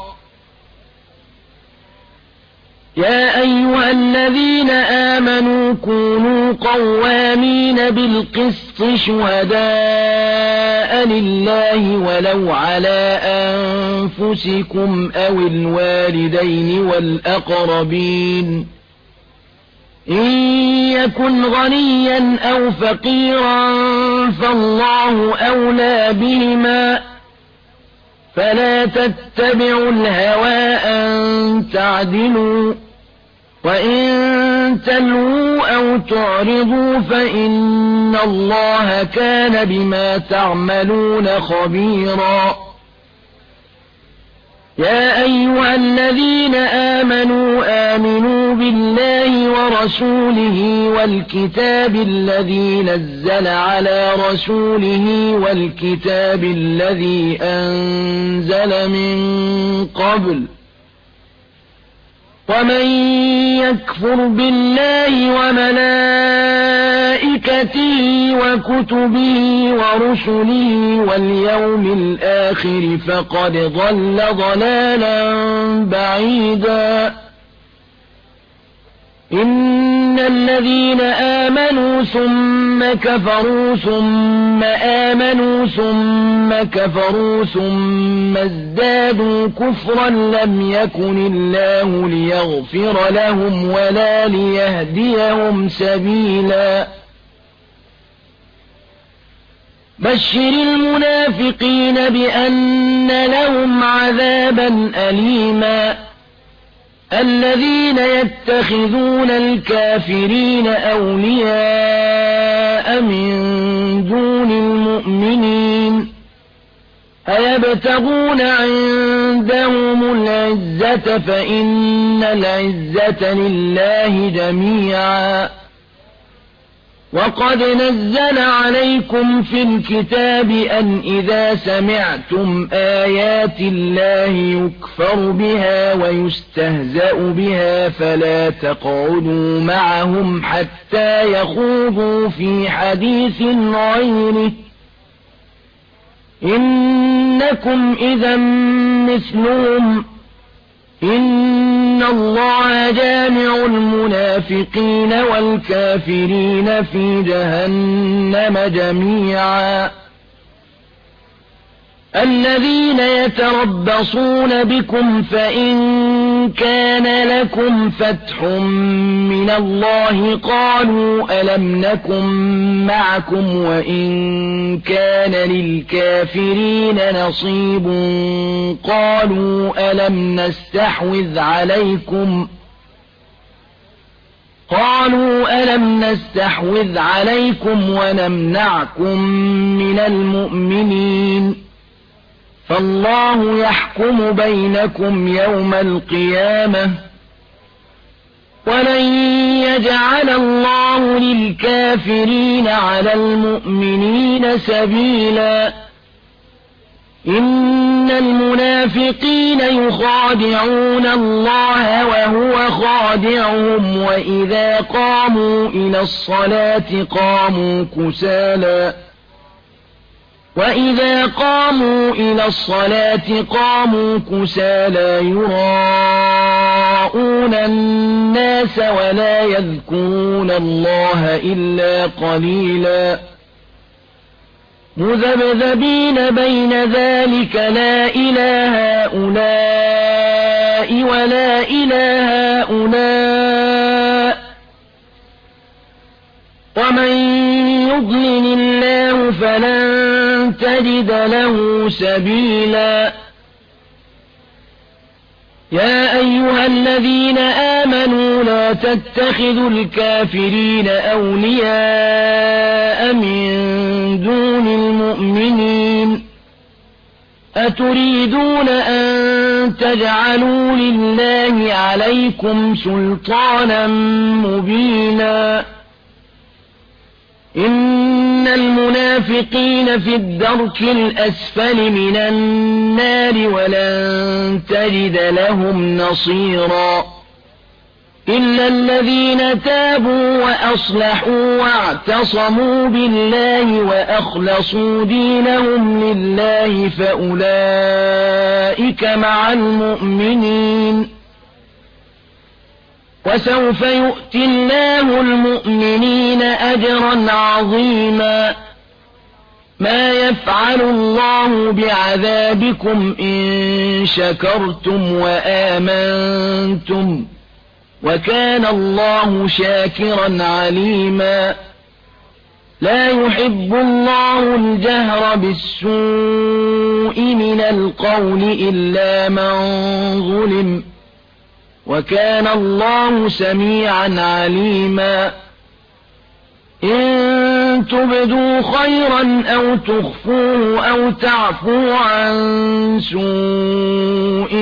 Speaker 1: يا أيها الذين آمنوا كونوا قوامين بالقسط شهداء لله ولو على أنفسكم أو الوالدين والأقربين إن يكن غنيا أو فقيرا فالله أولى بهما فلا تتبعوا الهوى أن تعدلوا وإن تلووا أو تعرضوا فإن الله كان بما تعملون خبيرا يا أيها الذين آمنوا آمنوا بالله ورسوله والكتاب الذي نزل على رسوله والكتاب الذي أنزل من قبل ومن يكفر بالله وملائكته وكتبه ورسله واليوم الآخر فقد ضل ضلالا بعيدا إن الذين آمنوا ثم كفروا ثم آمنوا ثم كفروا ثم ازدادوا كفرا لم يكن الله ليغفر لهم ولا ليهديهم سبيلا بشر المنافقين بأن لهم عذابا أليما الذين يتخذون الكافرين أولياء من دون المؤمنين أيبتغون عندهم العزة فإن العزة لله جميعا وقد نزل عليكم في الكتاب أن إذا سمعتم آيات الله يكفر بها ويستهزأ بها فلا تقعدوا معهم حتى يخوضوا في حديث غيره إنكم إذا مثلهم إن الله جامع المنافقين والكافرين في جهنم جميعا الذين يتربصون بكم فإن كان لكم فتح من الله قالوا ألم نكن معكم وإن كان للكافرين نصيب قالوا ألم نستحوذ عليكم قالوا ألم نستحوذ عليكم ونمنعكم من المؤمنين فالله يحكم بينكم يوم القيامة ولن يجعل الله للكافرين على المؤمنين سبيلا إن المنافقين يخادعون الله وهو خادعهم وإذا قاموا إلى الصلاة قاموا كسالى وإذا قاموا إلى الصلاة قاموا كسالى يراءون الناس ولا يذكرون الله إلا قليلا مذبذبين بين ذلك لا إلى هؤلاء ولا إلى هؤلاء ومن يضلل الله فلن تجد له سبيلا يا أيها الذين آمنوا لا تتخذوا الكافرين أولياء من دون المؤمنين أتريدون أن تجعلوا لله عليكم سلطانا مبينا إن إن المنافقين في الدرك الأسفل من النار ولن تجد لهم نصيرا إلا الذين تابوا وأصلحوا واعتصموا بالله وأخلصوا دينهم لله فأولئك مع المؤمنين وسوف يؤتي الله المؤمنين أجرا عظيما ما يفعل الله بعذابكم إن شكرتم وآمنتم وكان الله شاكرا عليما لا يحب الله الجهر بالسوء من القول إلا من ظلم وكان الله سميعا عليما إن تبدوا خيرا أو تخفوه أو تعفوا عن سوء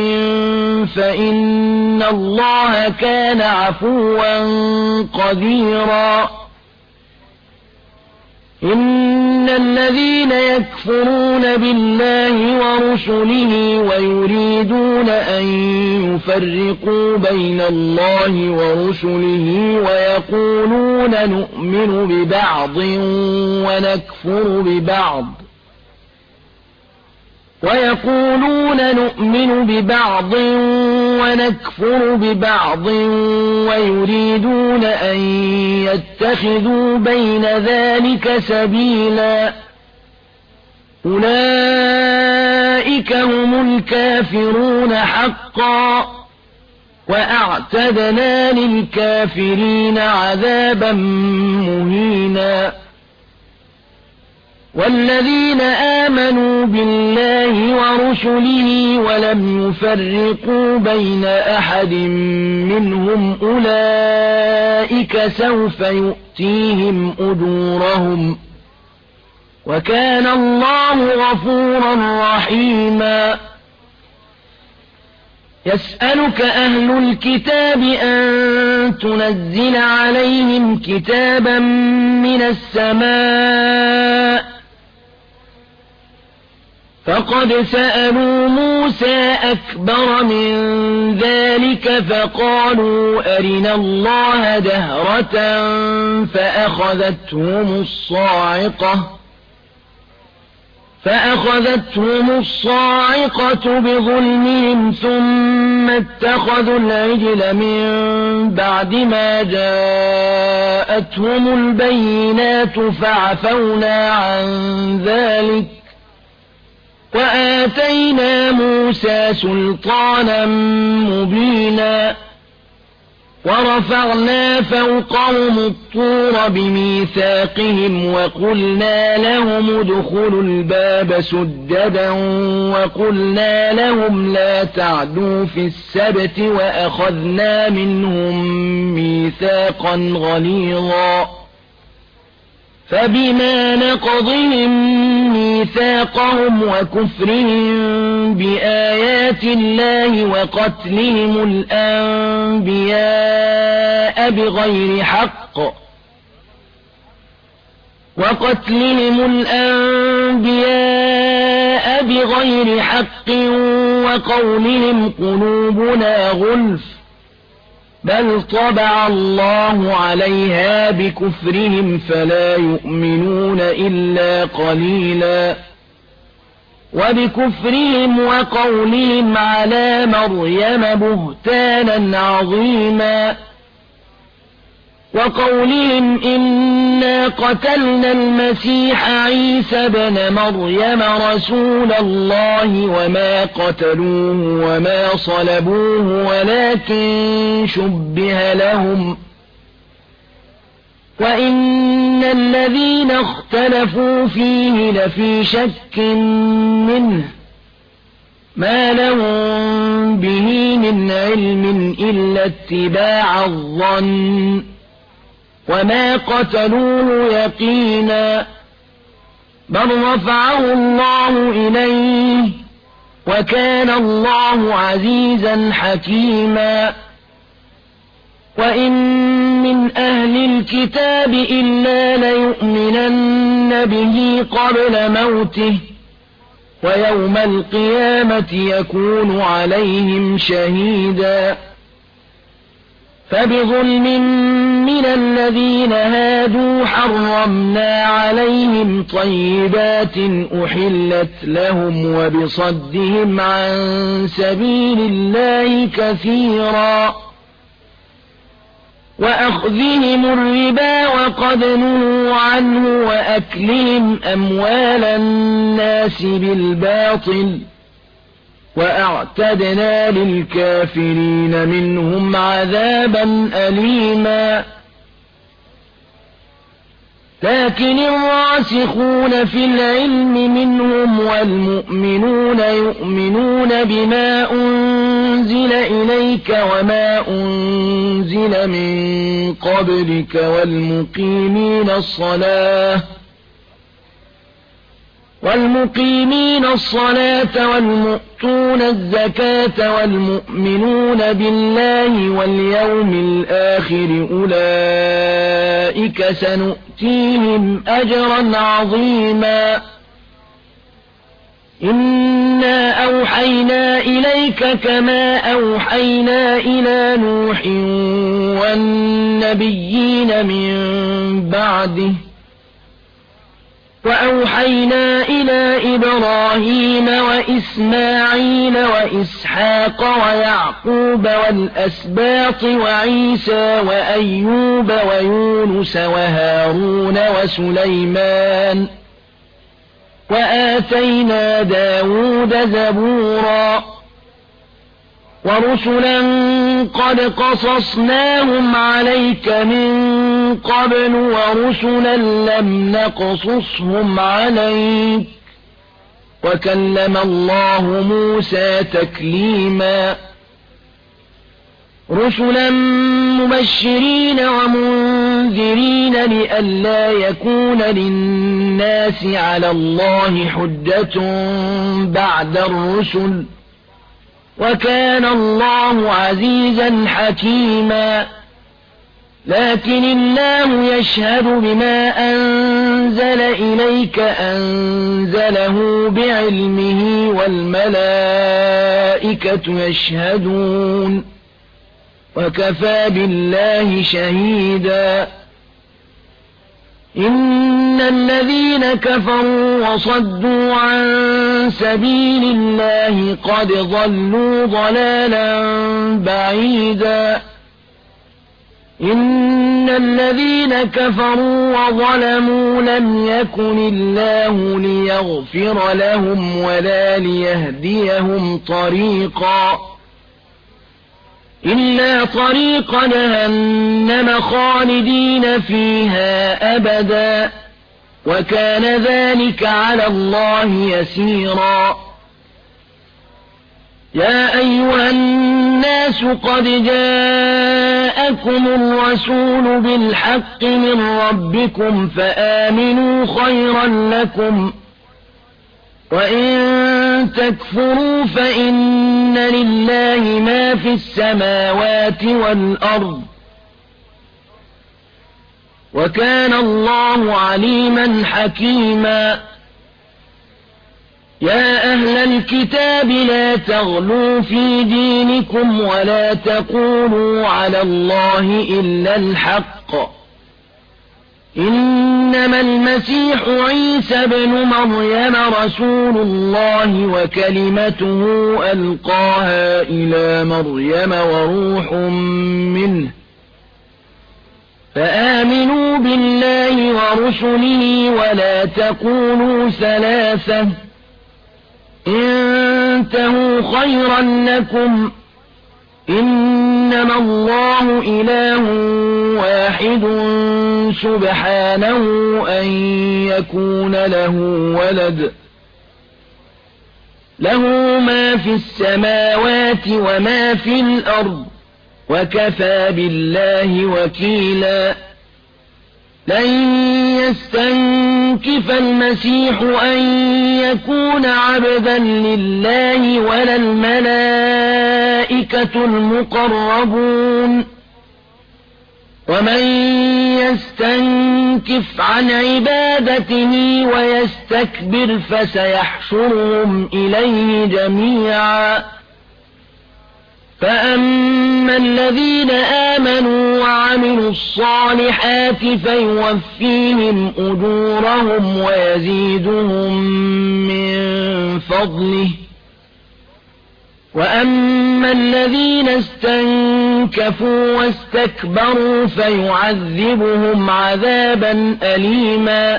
Speaker 1: فإن الله كان عفوا قديرا إن الذين يكفرون بالله ورسله ويريدون أن يفرقوا بين الله ورسله ويقولون نؤمن ببعض ونكفر ببعض ويقولون نؤمن ببعض ونكفر ببعض ويريدون أن يتخذوا بين ذلك سبيلا أولئك هم الكافرون حقا وأعتدنا للكافرين عذابا مهينا والذين آمنوا بالله ورسله ولم يفرقوا بين أحد منهم أولئك سوف يؤتيهم أجورهم وكان الله غفورا رحيما يسألك أهل الكتاب أن تنزل عليهم كتابا من السماء فقد سألوا موسى أكبر من ذلك فقالوا أرنا الله جهرة فأخذتهم الصاعقة فأخذتهم الصاعقة بظلمهم ثم اتخذوا العجل من بعد ما جاءتهم البينات فعفونا عن ذلك وآتينا موسى سلطانا مبينا ورفعنا فوقهم الطور بميثاقهم وقلنا لهم ادخلوا الباب سجدا وقلنا لهم لا تعدوا في السبت وأخذنا منهم ميثاقا غليظا فبما نقضهم ميثاقهم وكفرهم بآيات الله وقتلهم الأنبياء بغير حق وقتلهم الأنبياء بغير حق وقولهم قلوبنا غلف بل طبع الله عليها بكفرهم فلا يؤمنون إلا قليلا وبكفرهم وقولهم على مريم بهتانا عظيما وقولهم إنا قتلنا المسيح عيسى بن مريم رسول الله وما قتلوه وما صلبوه ولكن شبه لهم وإن الذين اختلفوا فيه لفي شك منه ما لهم به من علم إلا اتباع الظن وما قتلوه يقينا بل رفعه الله إليه وكان الله عزيزا حكيما وإن من أهل الكتاب إلا ليؤمنن يؤمنن به قبل موته ويوم القيامة يكون عليهم شهيدا فبظلم من الذين هادوا حرمنا عليهم طيبات أحلت لهم وبصدهم عن سبيل الله كثيرا وأخذهم الربا وقد نهوا عنه وأكلهم أموال الناس بالباطل وأعتدنا للكافرين منهم عذابا أليما لكن الراسخون في العلم منهم والمؤمنون يؤمنون بما أنزل إليك وما أنزل من قبلك والمقيمين الصلاة والمقيمين الصلاة والمؤتون الزكاة والمؤمنون بالله واليوم الآخر أولئك سنؤتيهم أجرا عظيما إنا أوحينا إليك كما أوحينا إلى نوح والنبيين من بعده وأوحينا إلى إبراهيم وإسماعيل وإسحاق ويعقوب والأسباط وعيسى وأيوب ويونس وهارون وسليمان وآتينا داود زبورا ورسلا قد قصصناهم عليك من قبل ورسلا لم نقصصهم عليك وكلم الله موسى تكليما رسلا مبشرين ومنذرين لئلا يكون للناس على الله حجة بعد الرسل وكان الله عزيزا حكيما لكن الله يشهد بما أنزل إليك أنزله بعلمه والملائكة يشهدون وكفى بالله شهيدا إن الذين كفروا وصدوا عن سبيل الله قد ضلوا ضلالا بعيدا إن الذين كفروا وظلموا لم يكن الله ليغفر لهم ولا ليهديهم طريقا إلا طريق جهنم خالدين فيها أبدا وكان ذلك على الله يسيرا يا أيها الناس قد جاءكم الرسول بالحق من ربكم فآمنوا خيرا لكم وإن تكفروا فإن لله ما في السماوات والأرض وكان الله عليما حكيما يا أهل الكتاب لا تغلوا في دينكم ولا تقولوا على الله إلا الحق إنما المسيح عيسى ابن مريم رسول الله وكلمته ألقاها إلى مريم وروح منه فآمنوا بالله ورسله ولا تقولوا ثلاثة انتهوا خيرا لكم إنما الله إله واحد سبحانه أن يكون له ولد له ما في السماوات وما في الأرض وكفى بالله وكيلا لن يستنكف المسيح أن يكون عبدا لله ولا الملائكة المقربون ومن يستنكف ينكف عن عبادته ويستكبر فسيحشرهم إليه جميعا فأما الذين آمنوا وعملوا الصالحات فيوفيهم أجورهم ويزيدهم من فضله وأما الذين استنكفوا واستكبروا فيعذبهم عذابا أليما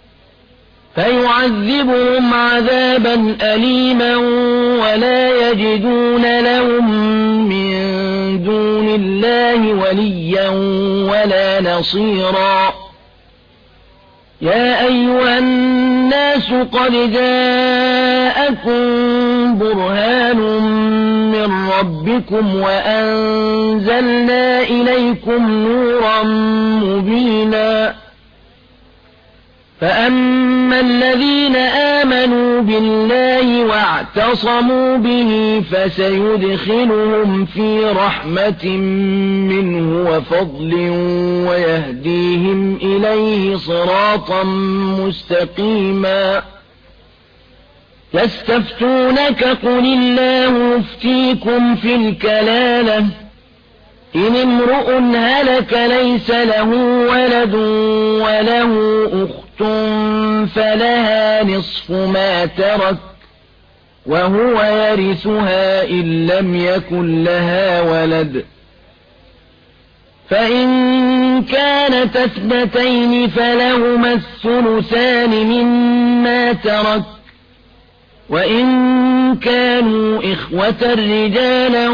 Speaker 1: فيعذبهم عذابا أليما ولا يجدون لهم من دون الله وليا ولا نصيرا يا أيها الناس قد جاءكم برهان من ربكم وأنزلنا إليكم نورا مبينا فأما الذين آمنوا بالله واعتصموا به فسيدخلهم في رحمة منه وفضل ويهديهم إليه صراطا مستقيما يستفتونك قل الله يفتيكم في الكلالة إن امرؤ هلك ليس له ولد وله أخت فلها نصف ما ترك وهو يرثها إن لم يكن لها ولد فإن كانت اثنتين فلهما الثلثان مما ترك وإن كانوا إخوة رجالا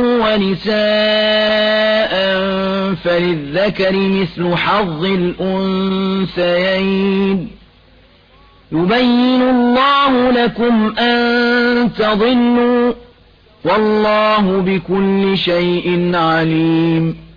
Speaker 1: ونساء فللذكر مثل حظ الأنثيين يبين الله لكم أن تضلوا والله بكل شيء عليم